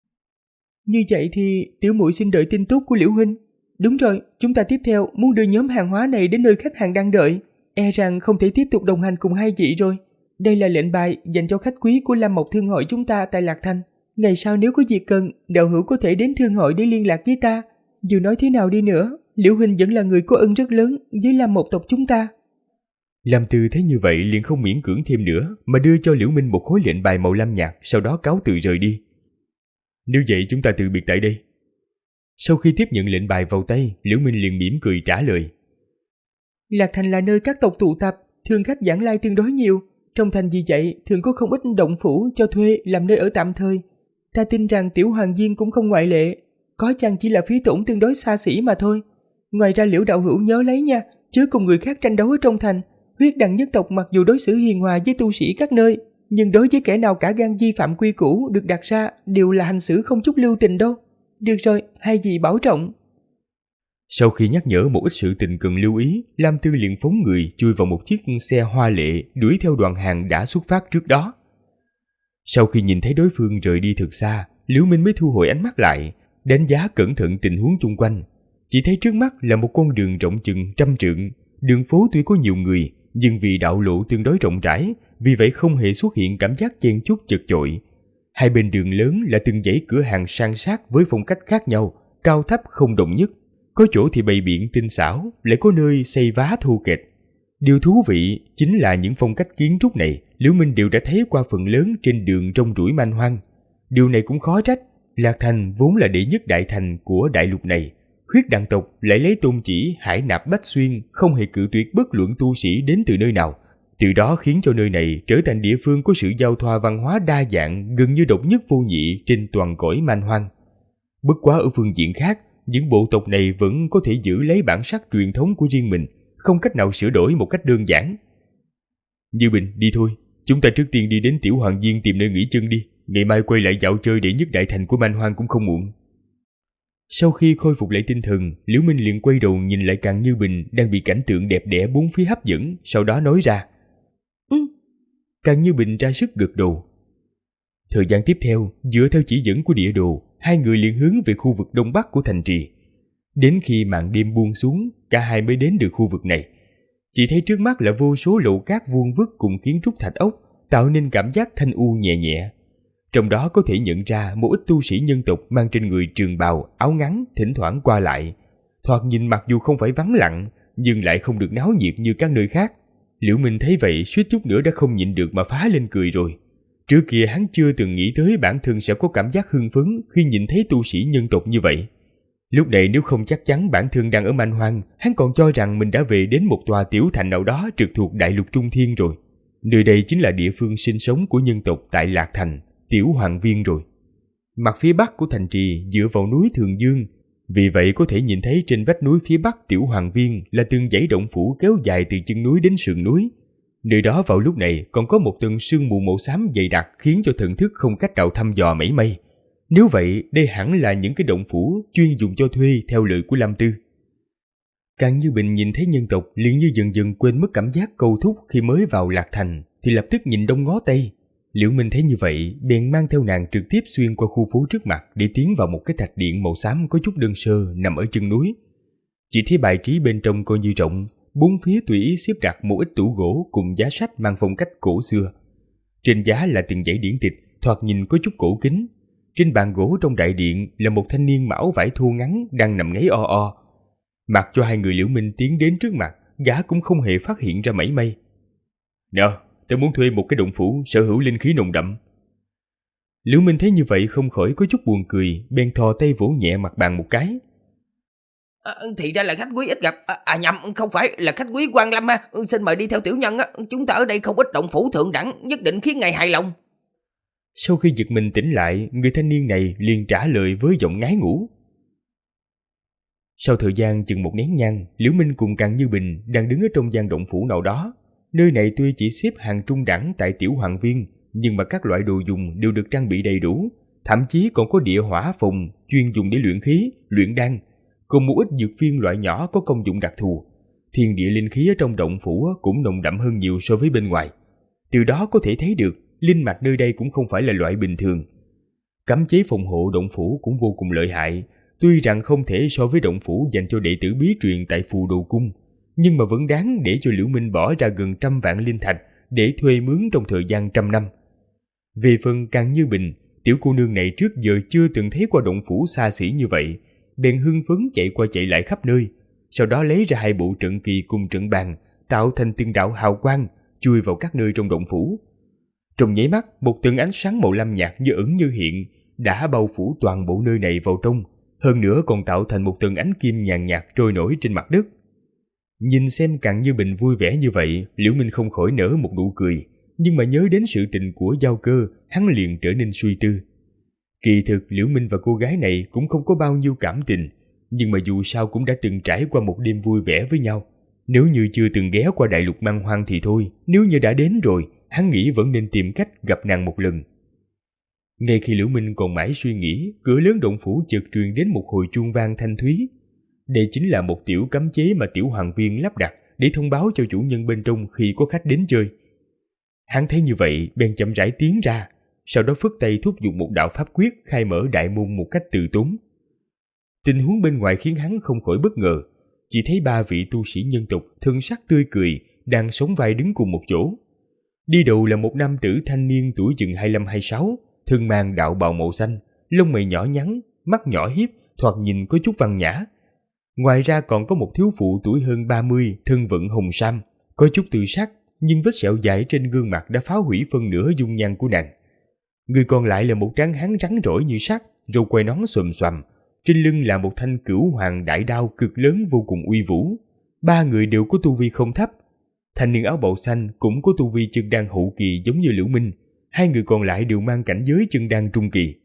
Như vậy thì tiểu muội xin đợi tin tốt của Liễu huynh. Đúng rồi, chúng ta tiếp theo muốn đưa nhóm hàng hóa này đến nơi khách hàng đang đợi. E rằng không thể tiếp tục đồng hành cùng hai vị rồi. Đây là lệnh bài dành cho khách quý của Lam Mộc Thương hội chúng ta tại Lạc Thành. Ngày sau nếu có việc cần, đạo hữu có thể đến thương hội để liên lạc với ta. Dù nói thế nào đi nữa, Liễu huynh vẫn là người có ân rất lớn với Lam Mộc tộc chúng ta. Lam Tư thấy như vậy liền không miễn cưỡng thêm nữa, mà đưa cho Liễu Minh một khối lệnh bài màu lam nhạt, sau đó cáo từ rời đi. Nếu vậy chúng ta từ biệt tại đây. Sau khi tiếp nhận lệnh bài vào tay, Liễu Minh liền mỉm cười trả lời. Lạc Thành là nơi các tộc tụ tập, thường khách vãng lai tương đối nhiều. Trong thành vì vậy, thường có không ít động phủ cho thuê làm nơi ở tạm thời. Ta tin rằng Tiểu Hoàng Viên cũng không ngoại lệ, có chăng chỉ là phí tổn tương đối xa xỉ mà thôi. Ngoài ra Liễu đạo hữu nhớ lấy nha, chớ cùng người khác tranh đấu ở trong thành. Huyết đằng nhất tộc mặc dù đối xử hiền hòa với tu sĩ các nơi, nhưng đối với kẻ nào cả gan vi phạm quy củ được đặt ra đều là hành xử không chút lưu tình đâu. Được rồi, hai vị bảo trọng. Sau khi nhắc nhở một ít sự tình cần lưu ý, Lam Tư liền phóng người chui vào một chiếc xe hoa lệ đuổi theo đoàn hàng đã xuất phát trước đó. Sau khi nhìn thấy đối phương rời đi thật xa, Liễu Minh mới thu hồi ánh mắt lại, đánh giá cẩn thận tình huống chung quanh. Chỉ thấy trước mắt là một con đường rộng chừng 100 trượng. Đường phố tuy có nhiều người, nhưng vì đạo lộ tương đối rộng rãi, vì vậy không hề xuất hiện cảm giác chen chúc chật chội. Hai bên đường lớn là từng dãy cửa hàng san sát với phong cách khác nhau, cao thấp không đồng nhất. Có chỗ thì bày biện tinh xảo, lại có nơi xây vá thô kệch. Điều thú vị chính là những phong cách kiến trúc này, Liễu Minh đều đã thấy qua phần lớn trên đường rong ruổi man hoang. Điều này cũng khó trách, Lạc Thành vốn là đệ nhất đại thành của đại lục này. Huyết đằng tộc lại lấy tôn chỉ hải nạp bách xuyên, không hề cự tuyệt bất luận tu sĩ đến từ nơi nào. Từ đó khiến cho nơi này trở thành địa phương có sự giao thoa văn hóa đa dạng, gần như độc nhất vô nhị trên toàn cõi man hoang. Bất quá ở phương diện khác, những bộ tộc này vẫn có thể giữ lấy bản sắc truyền thống của riêng mình, không cách nào sửa đổi một cách đơn giản. Như Bình, đi thôi, chúng ta trước tiên đi đến Tiểu Hoàng Viên tìm nơi nghỉ chân đi, ngày mai quay lại dạo chơi đệ nhất đại thành của man hoang cũng không muộn. Sau khi khôi phục lại tinh thần, Liễu Minh liền quay đầu nhìn lại Càng Như Bình đang bị cảnh tượng đẹp đẽ bốn phía hấp dẫn, sau đó nói ra. Càng Như Bình ra sức gật đầu. Thời gian tiếp theo, dựa theo chỉ dẫn của địa đồ, hai người liền hướng về khu vực đông bắc của thành trì. Đến khi màn đêm buông xuống, cả hai mới đến được khu vực này. Chỉ thấy trước mắt là vô số lầu cát vuông vức cùng kiến trúc thạch ốc, tạo nên cảm giác thanh u nhẹ nhẹ. Trong đó có thể nhận ra một ít tu sĩ nhân tộc mang trên người trường bào, áo ngắn, thỉnh thoảng qua lại. Thoạt nhìn mặc dù không phải vắng lặng, nhưng lại không được náo nhiệt như các nơi khác. Liễu Minh thấy vậy suýt chút nữa đã không nhịn được mà phá lên cười rồi. Trước kia hắn chưa từng nghĩ tới bản thân sẽ có cảm giác hưng phấn khi nhìn thấy tu sĩ nhân tộc như vậy. Lúc này nếu không chắc chắn bản thân đang ở man hoang, hắn còn cho rằng mình đã về đến một tòa tiểu thành nào đó trực thuộc đại lục Trung Thiên rồi. Nơi đây chính là địa phương sinh sống của nhân tộc tại Lạc Thành, Tiểu Hoàng Viên rồi. Mặt phía bắc của thành trì dựa vào núi Thường Dương, vì vậy có thể nhìn thấy trên vách núi phía bắc Tiểu Hoàng Viên là từng dãy động phủ kéo dài từ chân núi đến sườn núi. Nơi đó vào lúc này còn có một tầng sương mù màu xám dày đặc khiến cho thần thức không cách nào thăm dò mảy may. Nếu vậy, đây hẳn là những cái động phủ chuyên dùng cho thuê theo lời của Lam Tư. Càng Như Bình nhìn thấy nhân tộc liền như dần dần quên mất cảm giác câu thúc khi mới vào Lạc Thành, thì lập tức nhìn đông ngó tây. Liễu Minh thấy như vậy, bèn mang theo nàng trực tiếp xuyên qua khu phố trước mặt để tiến vào một cái thạch điện màu xám có chút đơn sơ nằm ở chân núi. Chỉ thấy bài trí bên trong coi như rộng, bốn phía tùy ý xếp đặt một ít tủ gỗ cùng giá sách mang phong cách cổ xưa. Trên giá là từng dãy điển tịch, thoạt nhìn có chút cổ kính. Trên bàn gỗ trong đại điện là một thanh niên mão vải thô ngắn đang nằm ngáy o o. Mặc cho hai người Liễu Minh tiến đến trước mặt, gã cũng không hề phát hiện ra mảy may. Nào, tớ muốn thuê một cái động phủ sở hữu linh khí nồng đậm. Liễu Minh thấy như vậy không khỏi có chút buồn cười, bèn thò tay vỗ nhẹ mặt bàn một cái. Thì ra là khách quý ít gặp. Nhầm, không phải là khách quý Quan Lâm ha. Xin mời đi theo tiểu nhân. Chúng ta ở đây không ít động phủ thượng đẳng, nhất định khiến ngài hài lòng. Sau khi giật mình tỉnh lại, người thanh niên này liền trả lời với giọng ngái ngủ. Sau thời gian chừng một nén nhang, Liễu Minh cùng Càn Như Bình đang đứng ở trong gian động phủ nào đó. Nơi này tuy chỉ xếp hàng trung đẳng tại tiểu hoàng viên, nhưng mà các loại đồ dùng đều được trang bị đầy đủ, thậm chí còn có địa hỏa phòng chuyên dùng để luyện khí, luyện đan, cùng một ít dược viên loại nhỏ có công dụng đặc thù. Thiên địa linh khí ở trong động phủ cũng nồng đậm hơn nhiều so với bên ngoài. Từ đó có thể thấy được linh mạch nơi đây cũng không phải là loại bình thường. Cấm chế phòng hộ động phủ cũng vô cùng lợi hại, tuy rằng không thể so với động phủ dành cho đệ tử bí truyền tại Phù Đồ Cung, nhưng mà vẫn đáng để cho Liễu Minh bỏ ra gần 100 vạn linh thạch để thuê mướn trong thời gian 100 năm. Về phần Càn Như Bình, tiểu cô nương này trước giờ chưa từng thấy qua động phủ xa xỉ như vậy, bèn hưng phấn chạy qua chạy lại khắp nơi, sau đó lấy ra 2 bộ trận kỳ cùng trận bàn, tạo thành từng đạo hào quang chui vào các nơi trong động phủ. Trong nháy mắt, một tầng ánh sáng màu lam nhạt như ẩn như hiện đã bao phủ toàn bộ nơi này vào trong, hơn nữa còn tạo thành một tầng ánh kim nhàn nhạt trôi nổi trên mặt đất. Nhìn xem Càn Như Bình vui vẻ như vậy, Liễu Minh không khỏi nở một nụ cười, nhưng mà nhớ đến sự tình của Giao Cơ, hắn liền trở nên suy tư. Kỳ thực Liễu Minh và cô gái này cũng không có bao nhiêu cảm tình, nhưng mà dù sao cũng đã từng trải qua một đêm vui vẻ với nhau. Nếu như chưa từng ghé qua đại lục man hoang thì thôi, nếu như đã đến rồi, hắn nghĩ vẫn nên tìm cách gặp nàng một lần. Ngay khi Liễu Minh còn mãi suy nghĩ, cửa lớn động phủ chợt truyền đến một hồi chuông vang thanh thúy. Đây chính là một tiểu cấm chế mà tiểu hoàng viên lắp đặt để thông báo cho chủ nhân bên trong khi có khách đến chơi. Hắn thấy như vậy, bèn chậm rãi tiến ra, sau đó phất tay thúc giục một đạo pháp quyết khai mở đại môn một cách từ tốn. Tình huống bên ngoài khiến hắn không khỏi bất ngờ, chỉ thấy 3 vị tu sĩ nhân tộc thân sắc tươi cười đang sóng vai đứng cùng một chỗ. Đi đầu là một nam tử thanh niên tuổi chừng 25-26, thân mang đạo bào màu xanh, lông mày nhỏ nhắn, mắt nhỏ hiếp, thoạt nhìn có chút văn nhã. Ngoài ra còn có một thiếu phụ tuổi hơn 30, thân vận hồng sam, có chút tự sắc, nhưng vết sẹo dài trên gương mặt đã phá hủy phân nửa dung nhan của nàng. Người còn lại là một tráng hán rắn rỏi như sắt, râu quai nón xồm xoàm, trên lưng là một thanh Cửu Hoàng đại đao cực lớn vô cùng uy vũ. 3 người đều có tu vi không thấp. Thanh niên áo bào xanh cũng có tu vi chân đan hậu kỳ giống như Liễu Minh, 2 người còn lại đều mang cảnh giới chân đan trung kỳ.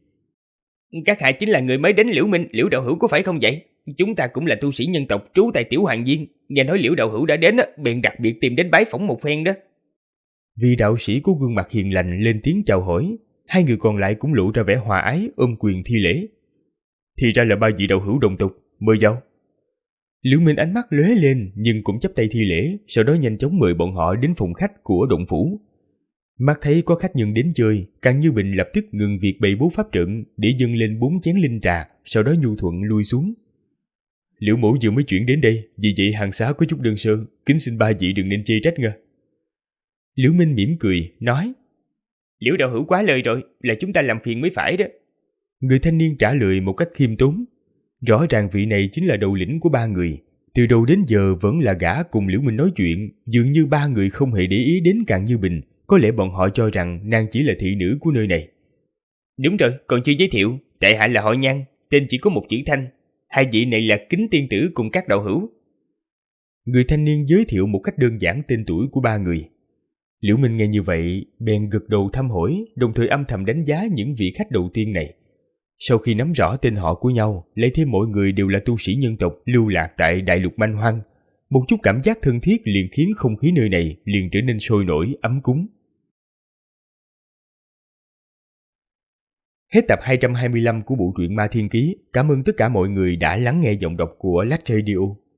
Các hạ chính là người mới đến Liễu Minh, Liễu đạo hữu có phải không vậy? Chúng ta cũng là tu sĩ nhân tộc trú tại tiểu hoàng viên, nghe nói Liễu đạo hữu đã đến, bèn đặc biệt tìm đến bái phỏng một phen đó. Vị đạo sĩ có gương mặt hiền lành lên tiếng chào hỏi, 2 người còn lại cũng lộ ra vẻ hòa ái ôm quyền thi lễ. Thì ra là 3 vị đạo hữu đồng tộc, mời vào. Liễu Minh ánh mắt lóe lên nhưng cũng chắp tay thi lễ, sau đó nhanh chóng mời bọn họ đến phòng khách của động phủ. Mắt thấy có khách nhân đến chơi, Càn Như Bình lập tức ngừng việc bày bố pháp trận để dâng lên 4 chén linh trà, sau đó nhu thuận lui xuống. Liễu mẫu vừa mới chuyển đến đây, vì vậy hàng xá có chút đơn sơ, kính xin 3 vị đừng nên chê trách nha. Liễu Minh mỉm cười, nói: Liễu đạo hữu quá lời rồi, là chúng ta làm phiền mới phải đó. Người thanh niên trả lời một cách khiêm tốn. Rõ ràng vị này chính là đầu lĩnh của 3 người. Từ đầu đến giờ vẫn là gã cùng Liễu Minh nói chuyện, dường như 3 người không hề để ý đến Càn Như Bình, có lẽ bọn họ cho rằng nàng chỉ là thị nữ của nơi này. Đúng rồi, còn chưa giới thiệu, tại hạ là họ Nhan, tên chỉ có một chữ Thanh. 2 vị này là Kính tiên tử cùng các đạo hữu. Người thanh niên giới thiệu một cách đơn giản tên tuổi của 3 người. Liễu Minh nghe như vậy, bèn gật đầu thăm hỏi, đồng thời âm thầm đánh giá những vị khách đầu tiên này. Sau khi nắm rõ tên họ của nhau, lấy thêm mỗi người đều là tu sĩ nhân tộc lưu lạc tại đại lục man hoang, một chút cảm giác thân thiết liền khiến không khí nơi này liền trở nên sôi nổi, ấm cúng. Hết tập 225 của bộ truyện Ma Thiên Ký. Cảm ơn tất cả mọi người đã lắng nghe giọng đọc của Lách Radio.